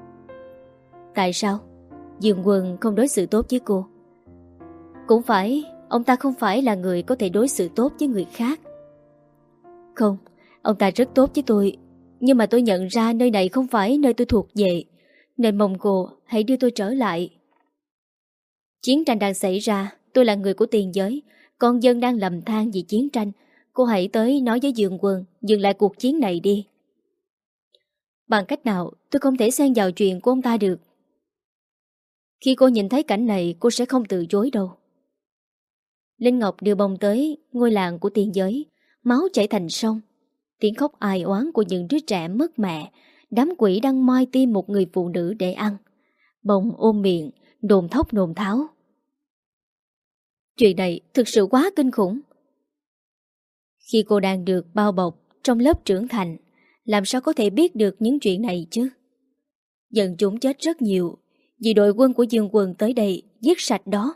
Tại sao Dương Quân không đối xử tốt với cô? Cũng phải, ông ta không phải là người có thể đối xử tốt với người khác. Không, ông ta rất tốt với tôi. Nhưng mà tôi nhận ra nơi này không phải nơi tôi thuộc về, nên mong cô hãy đưa tôi trở lại. Chiến tranh đang xảy ra, tôi là người của tiền giới, con dân đang lầm than vì chiến tranh. Cô hãy tới nói với Dương Quân dừng lại cuộc chiến này đi. Bằng cách nào tôi không thể xen vào chuyện của ông ta được. Khi cô nhìn thấy cảnh này, cô sẽ không từ chối đâu. Linh Ngọc đưa bông tới ngôi làng của tiền giới. Máu chảy thành sông. Tiếng khóc ai oán của những đứa trẻ mất mẹ. Đám quỷ đang moi tim một người phụ nữ để ăn. Bông ôm miệng, đồn thốc nồn tháo. Chuyện này thực sự quá kinh khủng. Khi cô đang được bao bọc trong lớp trưởng thành, làm sao có thể biết được những chuyện này chứ? Dân chúng chết rất nhiều vì đội quân của Dương Quân tới đây giết sạch đó.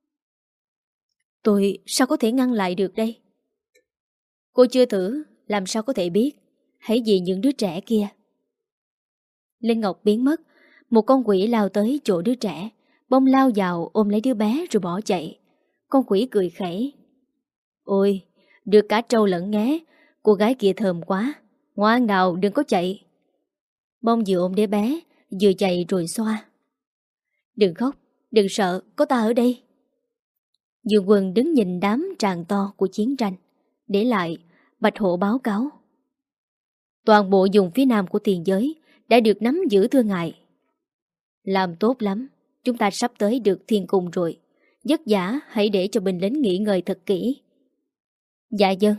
Tôi sao có thể ngăn lại được đây? Cô chưa thử, làm sao có thể biết? Hãy vì những đứa trẻ kia. Linh Ngọc biến mất. Một con quỷ lao tới chỗ đứa trẻ. Bông lao vào ôm lấy đứa bé rồi bỏ chạy. Con quỷ cười khẩy. Ôi, được cả trâu lẫn nghé. Cô gái kia thơm quá. Ngoan nào đừng có chạy. Bông vừa ôm đứa bé, vừa chạy rồi xoa. Đừng khóc, đừng sợ, có ta ở đây. Dương Quân đứng nhìn đám tràng to của chiến tranh. Để lại, Bạch Hổ báo cáo. Toàn bộ vùng phía nam của tiền giới đã được nắm giữ thưa ngài. Làm tốt lắm, chúng ta sắp tới được thiên cung rồi. Vất vả hãy để cho binh lính nghỉ ngơi thật kỹ. Dạ dân.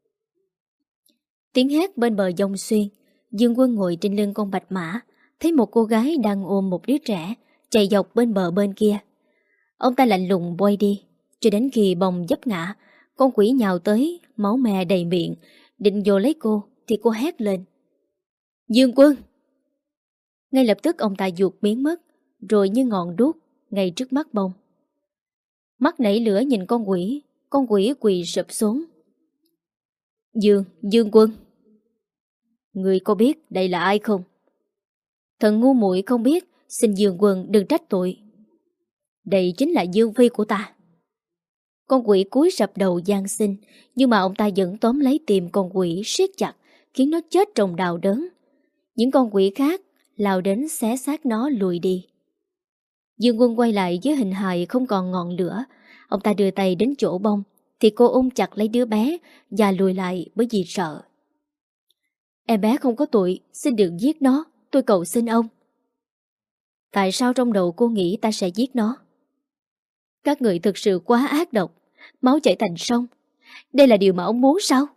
Tiếng hét bên bờ dông xuyên. Dương Quân ngồi trên lưng con bạch mã, thấy một cô gái đang ôm một đứa trẻ chạy dọc bên bờ bên kia. Ông ta lạnh lùng bôi đi, cho đến khi bông dấp ngã. Con quỷ nhào tới, máu me đầy miệng, định vô lấy cô thì cô hét lên. Dương Quân! Ngay lập tức ông ta vụt biến mất, rồi như ngọn đuốc ngay trước mắt bông. Mắt nảy lửa nhìn con quỷ, con quỷ quỳ sụp xuống. Dương, Dương Quân! Người có biết đây là ai không? Thần ngu muội không biết, xin Dương Quân đừng trách tội. Đây chính là Dương Phi của ta. Con quỷ cúi sập đầu van xin, nhưng mà ông ta vẫn tóm lấy tìm con quỷ siết chặt, khiến nó chết trong đau đớn. Những con quỷ khác lao đến xé xác nó lùi đi. Dương Quân quay lại với hình hài không còn ngọn lửa. Ông ta đưa tay đến chỗ bông, thì cô ôm chặt lấy đứa bé và lùi lại bởi vì sợ. Em bé không có tội, xin đừng giết nó, tôi cầu xin ông. Tại sao trong đầu cô nghĩ ta sẽ giết nó? Các người thực sự quá ác độc, máu chảy thành sông. Đây là điều mà ông muốn sao?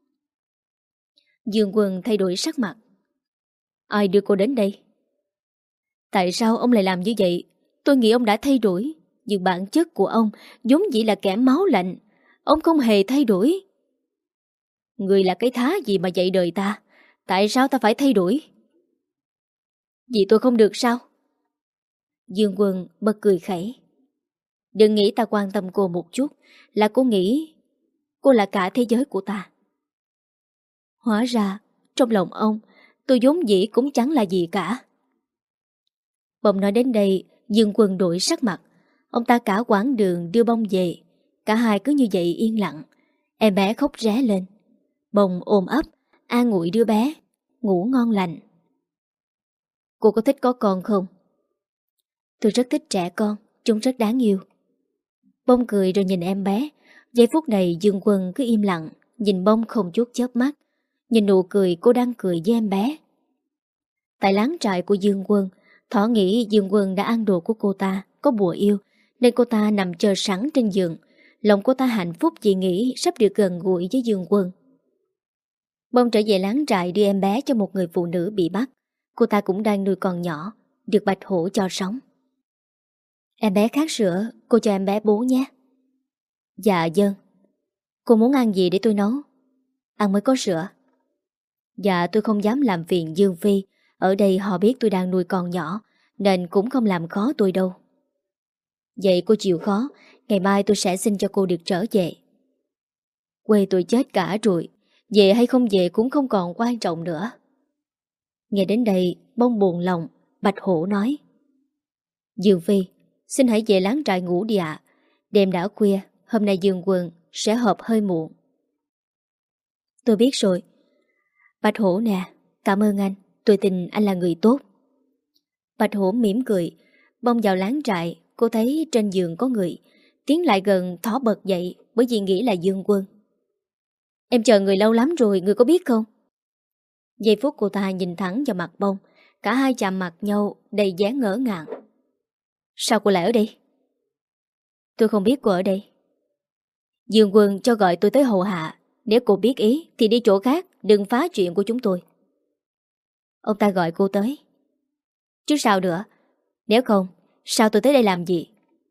Dương Quân thay đổi sắc mặt. Ai đưa cô đến đây? Tại sao ông lại làm như vậy? Tôi nghĩ ông đã thay đổi, nhưng bản chất của ông vốn dĩ là kẻ máu lạnh. Ông không hề thay đổi. Người là cái thá gì mà dạy đời ta? Tại sao ta phải thay đổi? Vì tôi không được sao? Dương Quân bật cười khẩy. Đừng nghĩ ta quan tâm cô một chút, là cô nghĩ cô là cả thế giới của ta. Hóa ra, trong lòng ông, tôi vốn dĩ cũng chẳng là gì cả. Bỗng nói đến đây, Dương Quân đổi sắc mặt. Ông ta cả quãng đường đưa bông về. Cả hai cứ như vậy yên lặng. Em bé khóc ré lên. Bông ôm ấp, an ủi đứa bé, ngủ ngon lành. Cô có thích có con không? Tôi rất thích trẻ con, chúng rất đáng yêu. Bông cười rồi nhìn em bé. Giây phút này Dương Quân cứ im lặng, nhìn bông không chút chớp mắt. Nhìn nụ cười cô đang cười với em bé. Tại láng trại của Dương Quân, Thỏ nghĩ Dương Quân đã ăn đồ của cô ta, có bùa yêu, nên cô ta nằm chờ sẵn trên giường. Lòng cô ta hạnh phúc vì nghĩ sắp được gần gũi với Dương Quân. Bông trở về láng trại đưa em bé cho một người phụ nữ bị bắt. Cô ta cũng đang nuôi con nhỏ, được Bạch Hổ cho sống. Em bé khát sữa, cô cho em bé bú nhé. Dạ dân. Cô muốn ăn gì để tôi nấu? Ăn mới có sữa. Dạ tôi không dám làm phiền Dương Phi. Ở đây họ biết tôi đang nuôi con nhỏ, nên cũng không làm khó tôi đâu. Vậy cô chịu khó, ngày mai tôi sẽ xin cho cô được trở về. Quê tôi chết cả rồi, về hay không về cũng không còn quan trọng nữa. Nghe đến đây, bông buồn lòng, Bạch Hổ nói. Dương Phi, xin hãy về láng trại ngủ đi ạ. Đêm đã khuya, hôm nay Dương Quân sẽ họp hơi muộn. Tôi biết rồi. Bạch Hổ nè, Cảm ơn anh, tôi tin anh là người tốt. Bạch Hổ mỉm cười, bông vào láng trại. Cô thấy trên giường có người, tiến lại gần thỏ bật dậy bởi vì nghĩ là Dương Quân. Em chờ người lâu lắm rồi, người có biết không? Giây phút cô ta nhìn thẳng vào mặt bông, cả hai chạm mặt nhau đầy dáng ngỡ ngàng. Sao cô lại ở đây? Tôi không biết cô ở đây. Dương Quân cho gọi tôi tới hầu hạ. Nếu cô biết ý thì đi chỗ khác, đừng phá chuyện của chúng tôi. Ông ta gọi cô tới. Chứ sao nữa? Nếu không, sao tôi tới đây làm gì?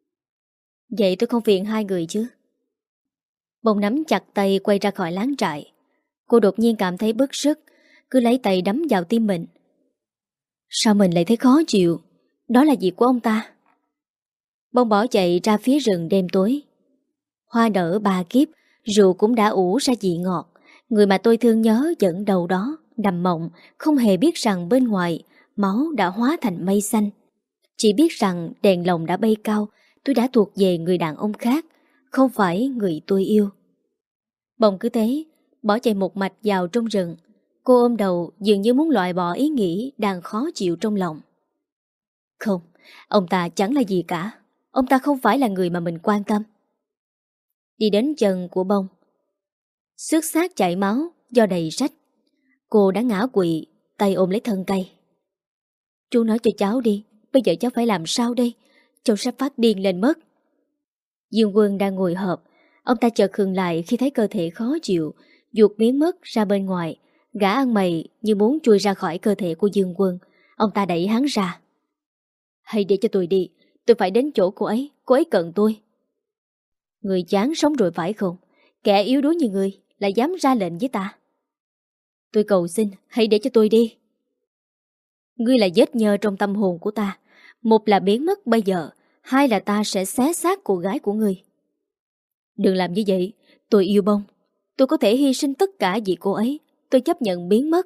Vậy tôi không phiền hai người chứ? Bông nắm chặt tay quay ra khỏi láng trại. Cô đột nhiên cảm thấy bức sức, cứ lấy tay đấm vào tim mình. Sao mình lại thấy khó chịu? Đó là việc của ông ta. Bông bỏ chạy ra phía rừng đêm tối. Hoa nở ba kiếp, rượu cũng đã ủ ra vị ngọt. Người mà tôi thương nhớ vẫn đầu đó, nằm mộng, không hề biết rằng bên ngoài máu đã hóa thành mây xanh. Chỉ biết rằng đèn lồng đã bay cao, tôi đã thuộc về người đàn ông khác, không phải người tôi yêu. Bông cứ thế, bỏ chạy một mạch vào trong rừng. Cô ôm đầu dường như muốn loại bỏ ý nghĩ đang khó chịu trong lòng. Không, ông ta chẳng là gì cả. Ông ta không phải là người mà mình quan tâm. Đi đến chân của Bông, xước xác chảy máu do đầy rách. Cô đã ngã quỵ, tay ôm lấy thân cây. Chú nói cho cháu đi, bây giờ cháu phải làm sao đây? Cháu sắp phát điên lên mất. Dương Quân đang ngồi họp. Ông ta chợt khựng lại khi thấy cơ thể khó chịu, ruột biến mất ra bên ngoài. Gã ăn mày như muốn chui ra khỏi cơ thể của Dương Quân. Ông ta đẩy hắn ra. Hãy để cho tôi đi, tôi phải đến chỗ cô ấy, cô ấy cần tôi. Người chán sống rồi phải không? Kẻ yếu đuối như người lại dám ra lệnh với ta. Tôi cầu xin, hãy để cho tôi đi. Ngươi là vết nhơ trong tâm hồn của ta. Một là biến mất bây giờ, hai là ta sẽ xé xác cô gái của ngươi. Đừng làm như vậy, tôi yêu Bông. Tôi có thể hy sinh tất cả vì cô ấy. Tôi chấp nhận biến mất.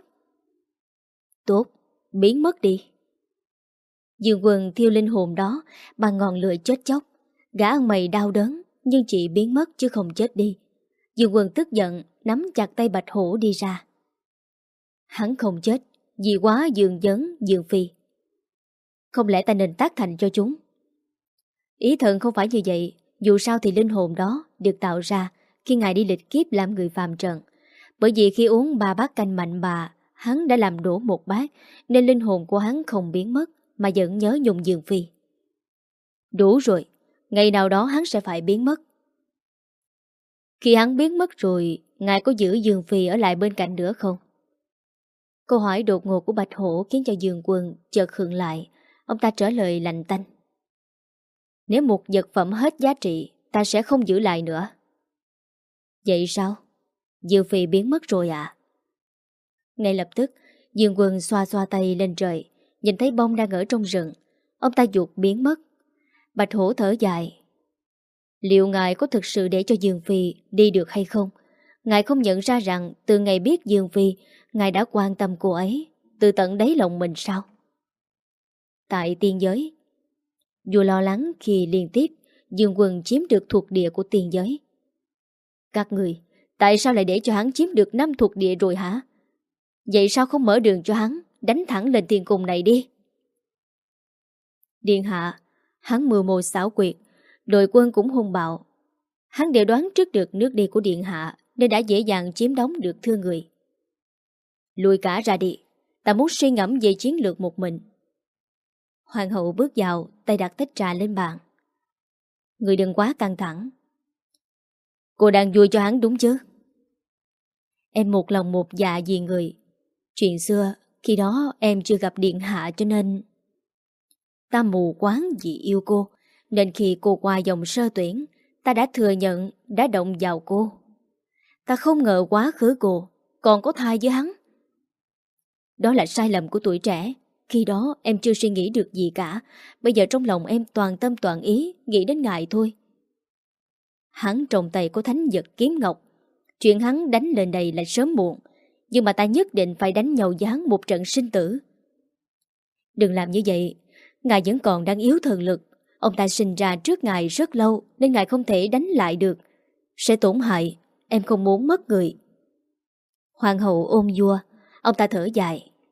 Tốt, biến mất đi. Dương Quân thiêu linh hồn đó bằng ngọn lửa chết chóc. Gã ăn mày đau đớn, nhưng chỉ biến mất chứ không chết đi. Dương Quân tức giận, nắm chặt tay Bạch Hổ đi ra. Hắn không chết, vì quá Dương Dấn, Dương Phi. Không lẽ ta nên tác thành cho chúng? Ý thần không phải như vậy. Dù sao thì linh hồn đó được tạo ra khi ngài đi lịch kiếp làm người phàm trần. Bởi vì khi uống ba bát canh mạnh bà, hắn đã làm đổ một bát, nên linh hồn của hắn không biến mất, mà vẫn nhớ nhung Dương Phi. Đủ rồi, ngày nào đó hắn sẽ phải biến mất. Khi hắn biến mất rồi, ngài có giữ Dương Phi ở lại bên cạnh nữa không? Câu hỏi đột ngột của Bạch Hổ khiến cho Dương Quân chợt khựng lại. Ông ta trả lời lạnh tanh. Nếu một vật phẩm hết giá trị, ta sẽ không giữ lại nữa. Vậy sao? Dương Phi biến mất rồi à? Ngay lập tức, Dương Quân xoa xoa tay lên trời, nhìn thấy Bông đang ở trong rừng. Ông ta giục biến mất. Bạch Hổ thở dài. Liệu ngài có thực sự để cho Dương Phi đi được hay không? Ngài không nhận ra rằng từ ngày biết Dương Phi, ngài đã quan tâm cô ấy từ tận đáy lòng mình sao? Tại tiên giới, dù lo lắng khi liên tiếp Dương Quân chiếm được thuộc địa của tiên giới. Các người, tại sao lại để cho hắn chiếm được năm thuộc địa rồi hả? Vậy sao không mở đường cho hắn đánh thẳng lên tiên cung này đi? Điện hạ, hắn mưu mô xảo quyệt, đội quân cũng hung bạo. Hắn đều đoán trước được nước đi của điện hạ, nên đã dễ dàng chiếm đóng được thương người. Lùi cả ra đi, ta muốn suy ngẫm về chiến lược một mình. Hoàng hậu bước vào, tay đặt tách trà lên bàn. Người đừng quá căng thẳng. Cô đang vui cho hắn đúng chứ? Em một lòng một dạ vì người. Chuyện xưa, khi đó em chưa gặp điện hạ cho nên... Ta mù quáng vì yêu cô, nên khi cô qua dòng sơ tuyển, ta đã thừa nhận, đã động vào cô. Ta không ngờ quá khứ cô còn có thai với hắn. Đó là sai lầm của tuổi trẻ. Khi đó em chưa suy nghĩ được gì cả. Bây giờ trong lòng em toàn tâm toàn ý nghĩ đến ngài thôi. Hắn trong tay có thánh vật kiếm ngọc. Chuyện hắn đánh lên đây là sớm muộn, nhưng mà ta nhất định phải đánh nhau với hắn một trận sinh tử. Đừng làm như vậy. Ngài vẫn còn đang yếu thần lực. Ông ta sinh ra trước ngài rất lâu, nên ngài không thể đánh lại được. Sẽ tổn hại. Em không muốn mất người. Hoàng hậu ôm vua. Ông ta thở dài,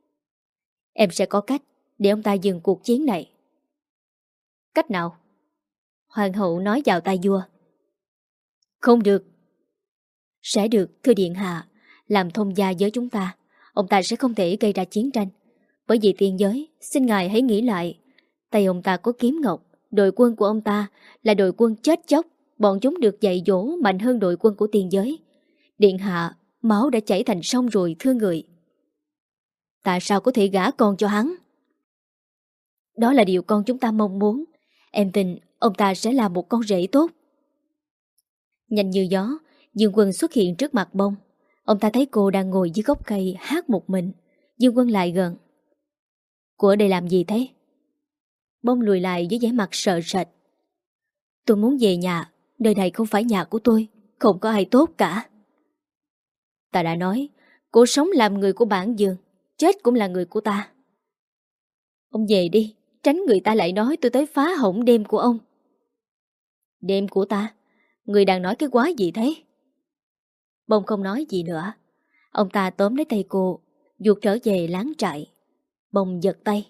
Em sẽ có cách để ông ta dừng cuộc chiến này. Cách nào? Hoàng hậu nói vào tai vua. Không được. Sẽ được, thưa điện hạ. Làm thông gia với chúng ta, ông ta sẽ không thể gây ra chiến tranh. Bởi vì tiên giới, xin ngài hãy nghĩ lại. Tay ông ta có kiếm ngọc. Đội quân của ông ta là đội quân chết chóc. Bọn chúng được dạy dỗ mạnh hơn đội quân của tiên giới. Điện hạ, máu đã chảy thành sông rồi, thưa người. Tại sao có thể gả con cho hắn? Đó là điều con chúng ta mong muốn. Em tin ông ta sẽ là một con rể tốt. Nhanh như gió, Dương Quân xuất hiện trước mặt Bông. Ông ta thấy cô đang ngồi dưới gốc cây hát một mình. Dương Quân lại gần. Cô ở đây làm gì thế? Bông lùi lại với vẻ mặt sợ sệt. Tôi muốn về nhà. Nơi này không phải nhà của tôi. Không có ai tốt cả. Ta đã nói, cô sống làm người của bản Dương, chết cũng là người của ta. Ông về đi, tránh người ta lại nói tôi tới phá hỏng đêm của ông. Đêm của ta? Người đang nói cái quái gì thế? Bông không nói gì nữa. Ông ta tóm lấy tay cô, duột trở về láng trại. Bông giật tay.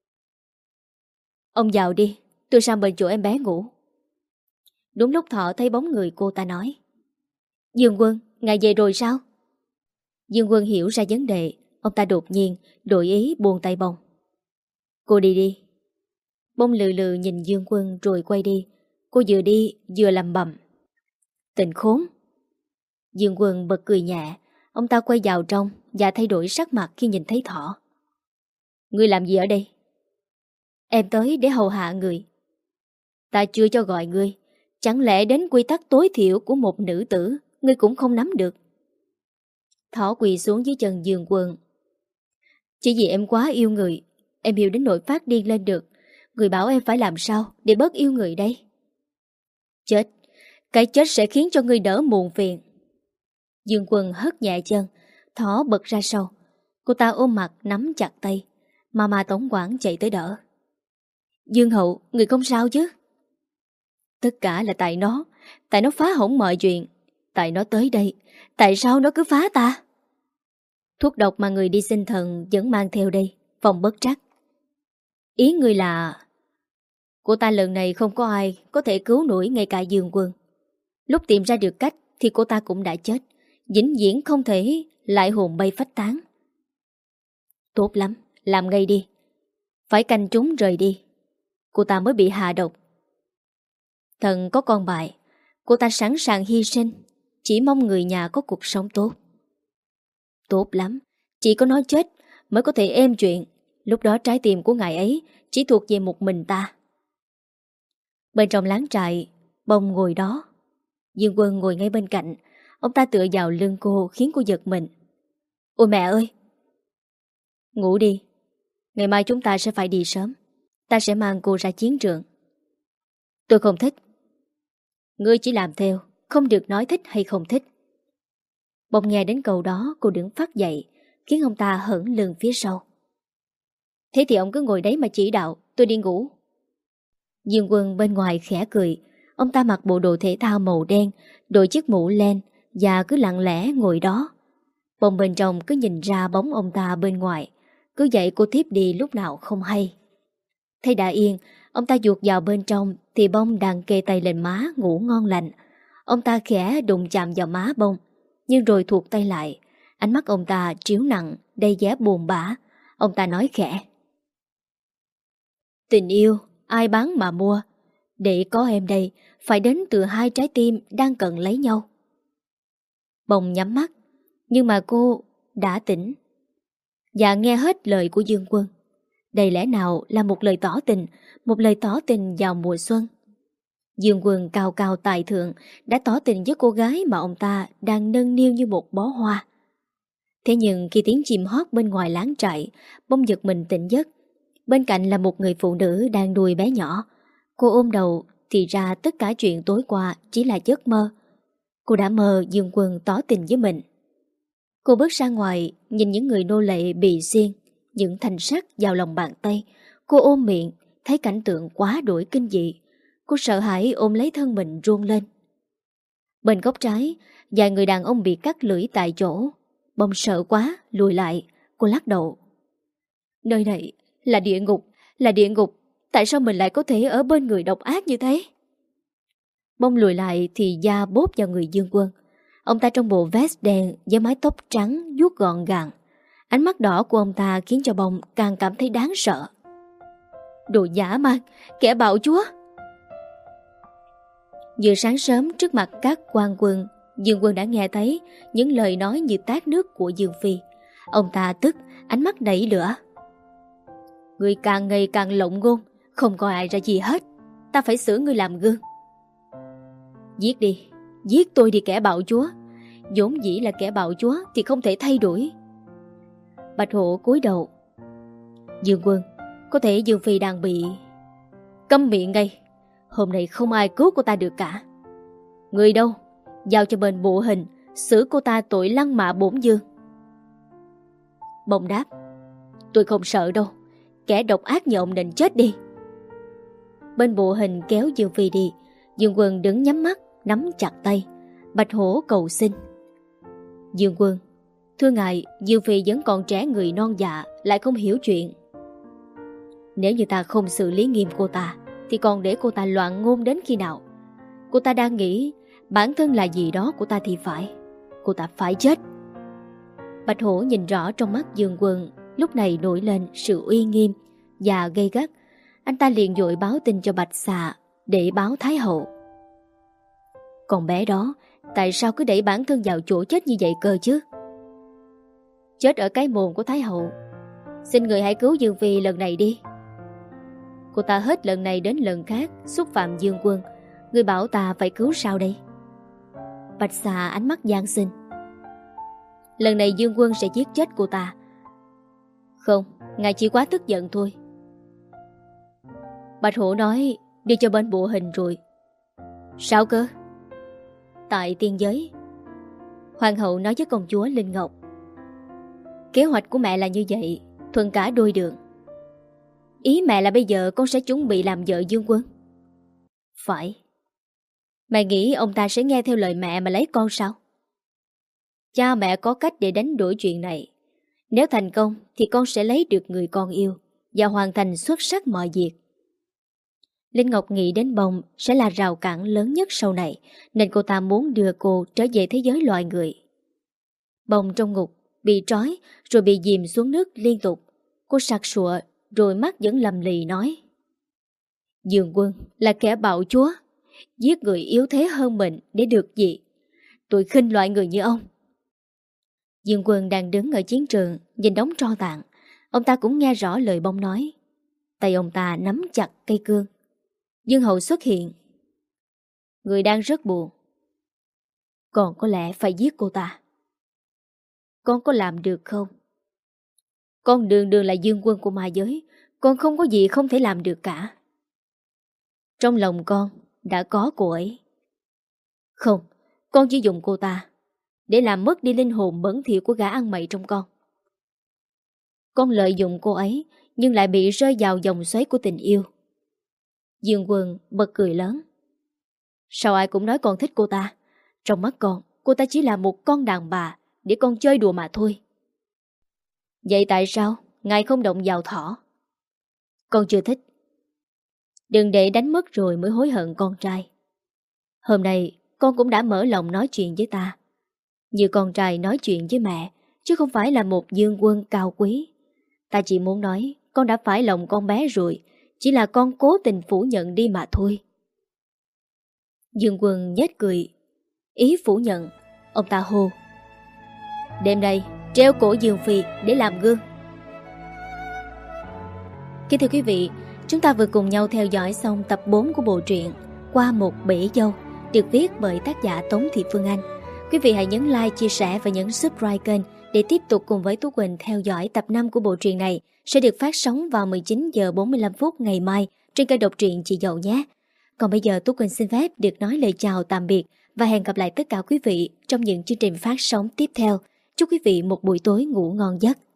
Ông vào đi, tôi sang bên chỗ em bé ngủ. Đúng lúc Thọ thấy bóng người cô ta nói. Dương Quân, ngài về rồi sao? Dương Quân hiểu ra vấn đề. Ông ta đột nhiên đổi ý buông tay Bông. Cô đi đi. Bông lừ lừ nhìn Dương Quân rồi quay đi. Cô vừa đi vừa lầm bầm. Tình khốn. Dương Quân bật cười nhẹ. Ông ta quay vào trong và thay đổi sắc mặt khi nhìn thấy Thỏ. Ngươi làm gì ở đây? Em tới để hầu hạ người. Ta chưa cho gọi ngươi. Chẳng lẽ đến quy tắc tối thiểu của một nữ tử ngươi cũng không nắm được? Thỏ quỳ xuống dưới chân Dương Quân. Chỉ vì em quá yêu người, em yêu đến nỗi phát điên lên được. Người bảo em phải làm sao để bớt yêu người đây? Chết. Cái chết sẽ khiến cho ngươi đỡ muộn phiền. Dương Quân hất nhẹ chân. Thỏ bật ra sau. Cô ta ôm mặt nắm chặt tay. Mama Tống Quảng chạy tới đỡ. Dương Hậu, người không sao chứ? Tất cả là tại nó. Tại nó phá hỏng mọi chuyện. Tại nó tới đây. Tại sao nó cứ phá ta? Thuốc độc mà người đi sinh thần vẫn mang theo đây. Phòng bất trắc. Ý người là... Cô ta lần này không có ai có thể cứu nổi ngay cả Dương Quân. Lúc tìm ra được cách thì cô ta cũng đã chết. Vĩnh viễn không thể lại hồn bay phách tán. Tốt lắm, làm ngay đi. Phải canh chúng rời đi. Cô ta mới bị hạ độc. Thần có con bại. Cô ta sẵn sàng hy sinh. Chỉ mong người nhà có cuộc sống tốt. Tốt lắm. Chỉ có nó chết mới có thể êm chuyện. Lúc đó trái tim của ngài ấy chỉ thuộc về một mình ta. Bên trong láng trại, Bông ngồi đó. Dương Quân ngồi ngay bên cạnh. Ông ta tựa vào lưng cô khiến cô giật mình. Ôi mẹ ơi! Ngủ đi. Ngày mai chúng ta sẽ phải đi sớm. Ta sẽ mang cô ra chiến trường. Tôi không thích. Ngươi chỉ làm theo, không được nói thích hay không thích. Bông nghe đến câu đó, cô đứng phát dậy, khiến ông ta hững lưng phía sau. Thế thì ông cứ ngồi đấy mà chỉ đạo, tôi đi ngủ. Dương Quân bên ngoài khẽ cười. Ông ta mặc bộ đồ thể thao màu đen, đội chiếc mũ len và cứ lặng lẽ ngồi đó. Bông bên trong cứ nhìn ra bóng ông ta bên ngoài, cứ dậy cô tiếp đi lúc nào không hay. Thấy đã yên, ông ta duột vào bên trong thì Bông đang kê tay lên má ngủ ngon lành. Ông ta khẽ đụng chạm vào má Bông, nhưng rồi thuộc tay lại. Ánh mắt ông ta triếu nặng, đầy vẻ buồn bã. Ông ta nói khẽ. Tình yêu, ai bán mà mua. Để có em đây, phải đến từ hai trái tim đang cần lấy nhau. Bông nhắm mắt, nhưng mà cô đã tỉnh và nghe hết lời của Dương Quân. Đây lẽ nào là một lời tỏ tình, một lời tỏ tình vào mùa xuân. Dương Quân cao cao tài thượng đã tỏ tình với cô gái mà ông ta đang nâng niu như một bó hoa. Thế nhưng khi tiếng chim hót bên ngoài láng trại, Bông giật mình tỉnh giấc. Bên cạnh là một người phụ nữ đang nuôi bé nhỏ. Cô ôm đầu thì ra tất cả chuyện tối qua chỉ là giấc mơ. Cô đã mơ Dương Quân tỏ tình với mình. Cô bước ra ngoài, nhìn những người nô lệ bị xiên, những thanh sắt vào lòng bàn tay. Cô ôm miệng, thấy cảnh tượng quá đổi kinh dị. Cô sợ hãi ôm lấy thân mình run lên. Bên góc trái, vài người đàn ông bị cắt lưỡi tại chỗ. Bông sợ quá, lùi lại. Cô lắc đầu. Nơi này là địa ngục, là địa ngục. Tại sao mình lại có thể ở bên người độc ác như thế? Bông lùi lại thì da bóp vào người Dương Quân. Ông ta trong bộ vest đen với mái tóc trắng vuốt gọn gàng. Ánh mắt đỏ của ông ta khiến cho Bông càng cảm thấy đáng sợ. Đồ dã man, kẻ bạo chúa! Vừa sáng sớm trước mặt các quan quân, Dương Quân đã nghe thấy những lời nói như tát nước của Dương Phi. Ông ta tức, ánh mắt nảy lửa. Người càng ngày càng lộng ngôn, không coi ai ra gì hết. Ta phải xử ngươi làm gương. Giết đi, giết tôi đi kẻ bạo chúa. vốn dĩ là kẻ bạo chúa thì không thể thay đổi. Bạch Hổ cúi đầu. Dương Quân, có thể Dương Phi đang bị... Câm miệng ngay. Hôm nay không ai cứu cô ta được cả. Người đâu? Giao cho bên bộ hình xử cô ta tội lăng mạ bổn dương. Bông đáp. Tôi không sợ đâu. Kẻ độc ác như ông nên chết đi. Bên bộ hình kéo Dương Phi đi. Dương Quân đứng nhắm mắt, nắm chặt tay. Bạch Hổ cầu xin. Dương Quân, thưa ngài, Dương Phi vẫn còn trẻ người non dạ, lại không hiểu chuyện. Nếu như ta không xử lý nghiêm cô ta thì còn để cô ta loạn ngôn đến khi nào? Cô ta đang nghĩ bản thân là gì đó của ta thì phải. Cô ta phải chết. Bạch Hổ nhìn rõ trong mắt Dương Quân lúc này nổi lên sự uy nghiêm và gay gắt. Anh ta liền vội báo tin cho Bạch Xà để báo Thái Hậu. Còn bé đó, tại sao cứ đẩy bản thân vào chỗ chết như vậy cơ chứ? Chết ở cái mồm của Thái Hậu. Xin người hãy cứu Dương Phi lần này đi. Cô ta hết lần này đến lần khác xúc phạm Dương Quân. Người bảo ta phải cứu sao đây? Bạch Xà ánh mắt gian xinh. Lần này Dương Quân sẽ giết chết cô ta. Không, ngài chỉ quá tức giận thôi. Bạch Hổ nói đi cho bên bộ hình rồi. Sao cơ? Tại tiên giới. Hoàng hậu nói với công chúa Linh Ngọc. Kế hoạch của mẹ là như vậy, thuận cả đôi đường. Ý mẹ là bây giờ con sẽ chuẩn bị làm vợ Dương Quân. Phải. Mẹ nghĩ ông ta sẽ nghe theo lời mẹ mà lấy con sao? Cha mẹ có cách để đánh đổi chuyện này. Nếu thành công thì con sẽ lấy được người con yêu và hoàn thành xuất sắc mọi việc. Linh Ngọc nghĩ đến Bông sẽ là rào cản lớn nhất sau này, nên cô ta muốn đưa cô trở về thế giới loài người. Bông trong ngục, bị trói rồi bị dìm xuống nước liên tục. Cô sặc sụa rồi mắt vẫn lầm lì nói. Dương Quân là kẻ bạo chúa, giết người yếu thế hơn mình để được gì? Tôi khinh loại người như ông. Dương Quân đang đứng ở chiến trường nhìn đống tro tàn. Ông ta cũng nghe rõ lời Bông nói. Tay ông ta nắm chặt cây cương. Dương Hậu xuất hiện. Người đang rất buồn. Còn có lẽ phải giết cô ta. Con có làm được không? Con đường đường là Dương Quân của ma giới. Con không có gì không thể làm được cả. Trong lòng con đã có cô ấy. Không, con chỉ dùng cô ta để làm mất đi linh hồn bẩn thỉu của gã ăn mày trong con. Con lợi dụng cô ấy nhưng lại bị rơi vào dòng xoáy của tình yêu. Dương Quân bật cười lớn. Sao ai cũng nói con thích cô ta? Trong mắt con, cô ta chỉ là một con đàn bà để con chơi đùa mà thôi. Vậy tại sao ngài không động vào thỏ? Con chưa thích. Đừng để đánh mất rồi mới hối hận con trai. Hôm nay con cũng đã mở lòng nói chuyện với ta, như con trai nói chuyện với mẹ, chứ không phải là một Dương Quân cao quý. Ta chỉ muốn nói con đã phải lòng con bé rồi, chỉ là con cố tình phủ nhận đi mà thôi. Dương Quân nhếch cười. Ý phủ nhận. Ông ta hô. Đêm nay treo cổ Dương Phi để làm gương. Kính thưa quý vị, chúng ta vừa cùng nhau theo dõi xong tập bốn của bộ truyện Qua một bể dâu, được viết bởi tác giả Tống Thị Phương Anh. Quý vị hãy nhấn like, chia sẻ và nhấn subscribe kênh để tiếp tục cùng với Tú Quỳnh theo dõi tập năm của bộ truyện này, sẽ được phát sóng vào mười chín giờ bốn mươi lăm phút ngày mai trên kênh độc truyện Chị Dậu nhé. Còn bây giờ Tú Quỳnh xin phép được nói lời chào tạm biệt và hẹn gặp lại tất cả quý vị trong những chương trình phát sóng tiếp theo. Chúc quý vị một buổi tối ngủ ngon giấc.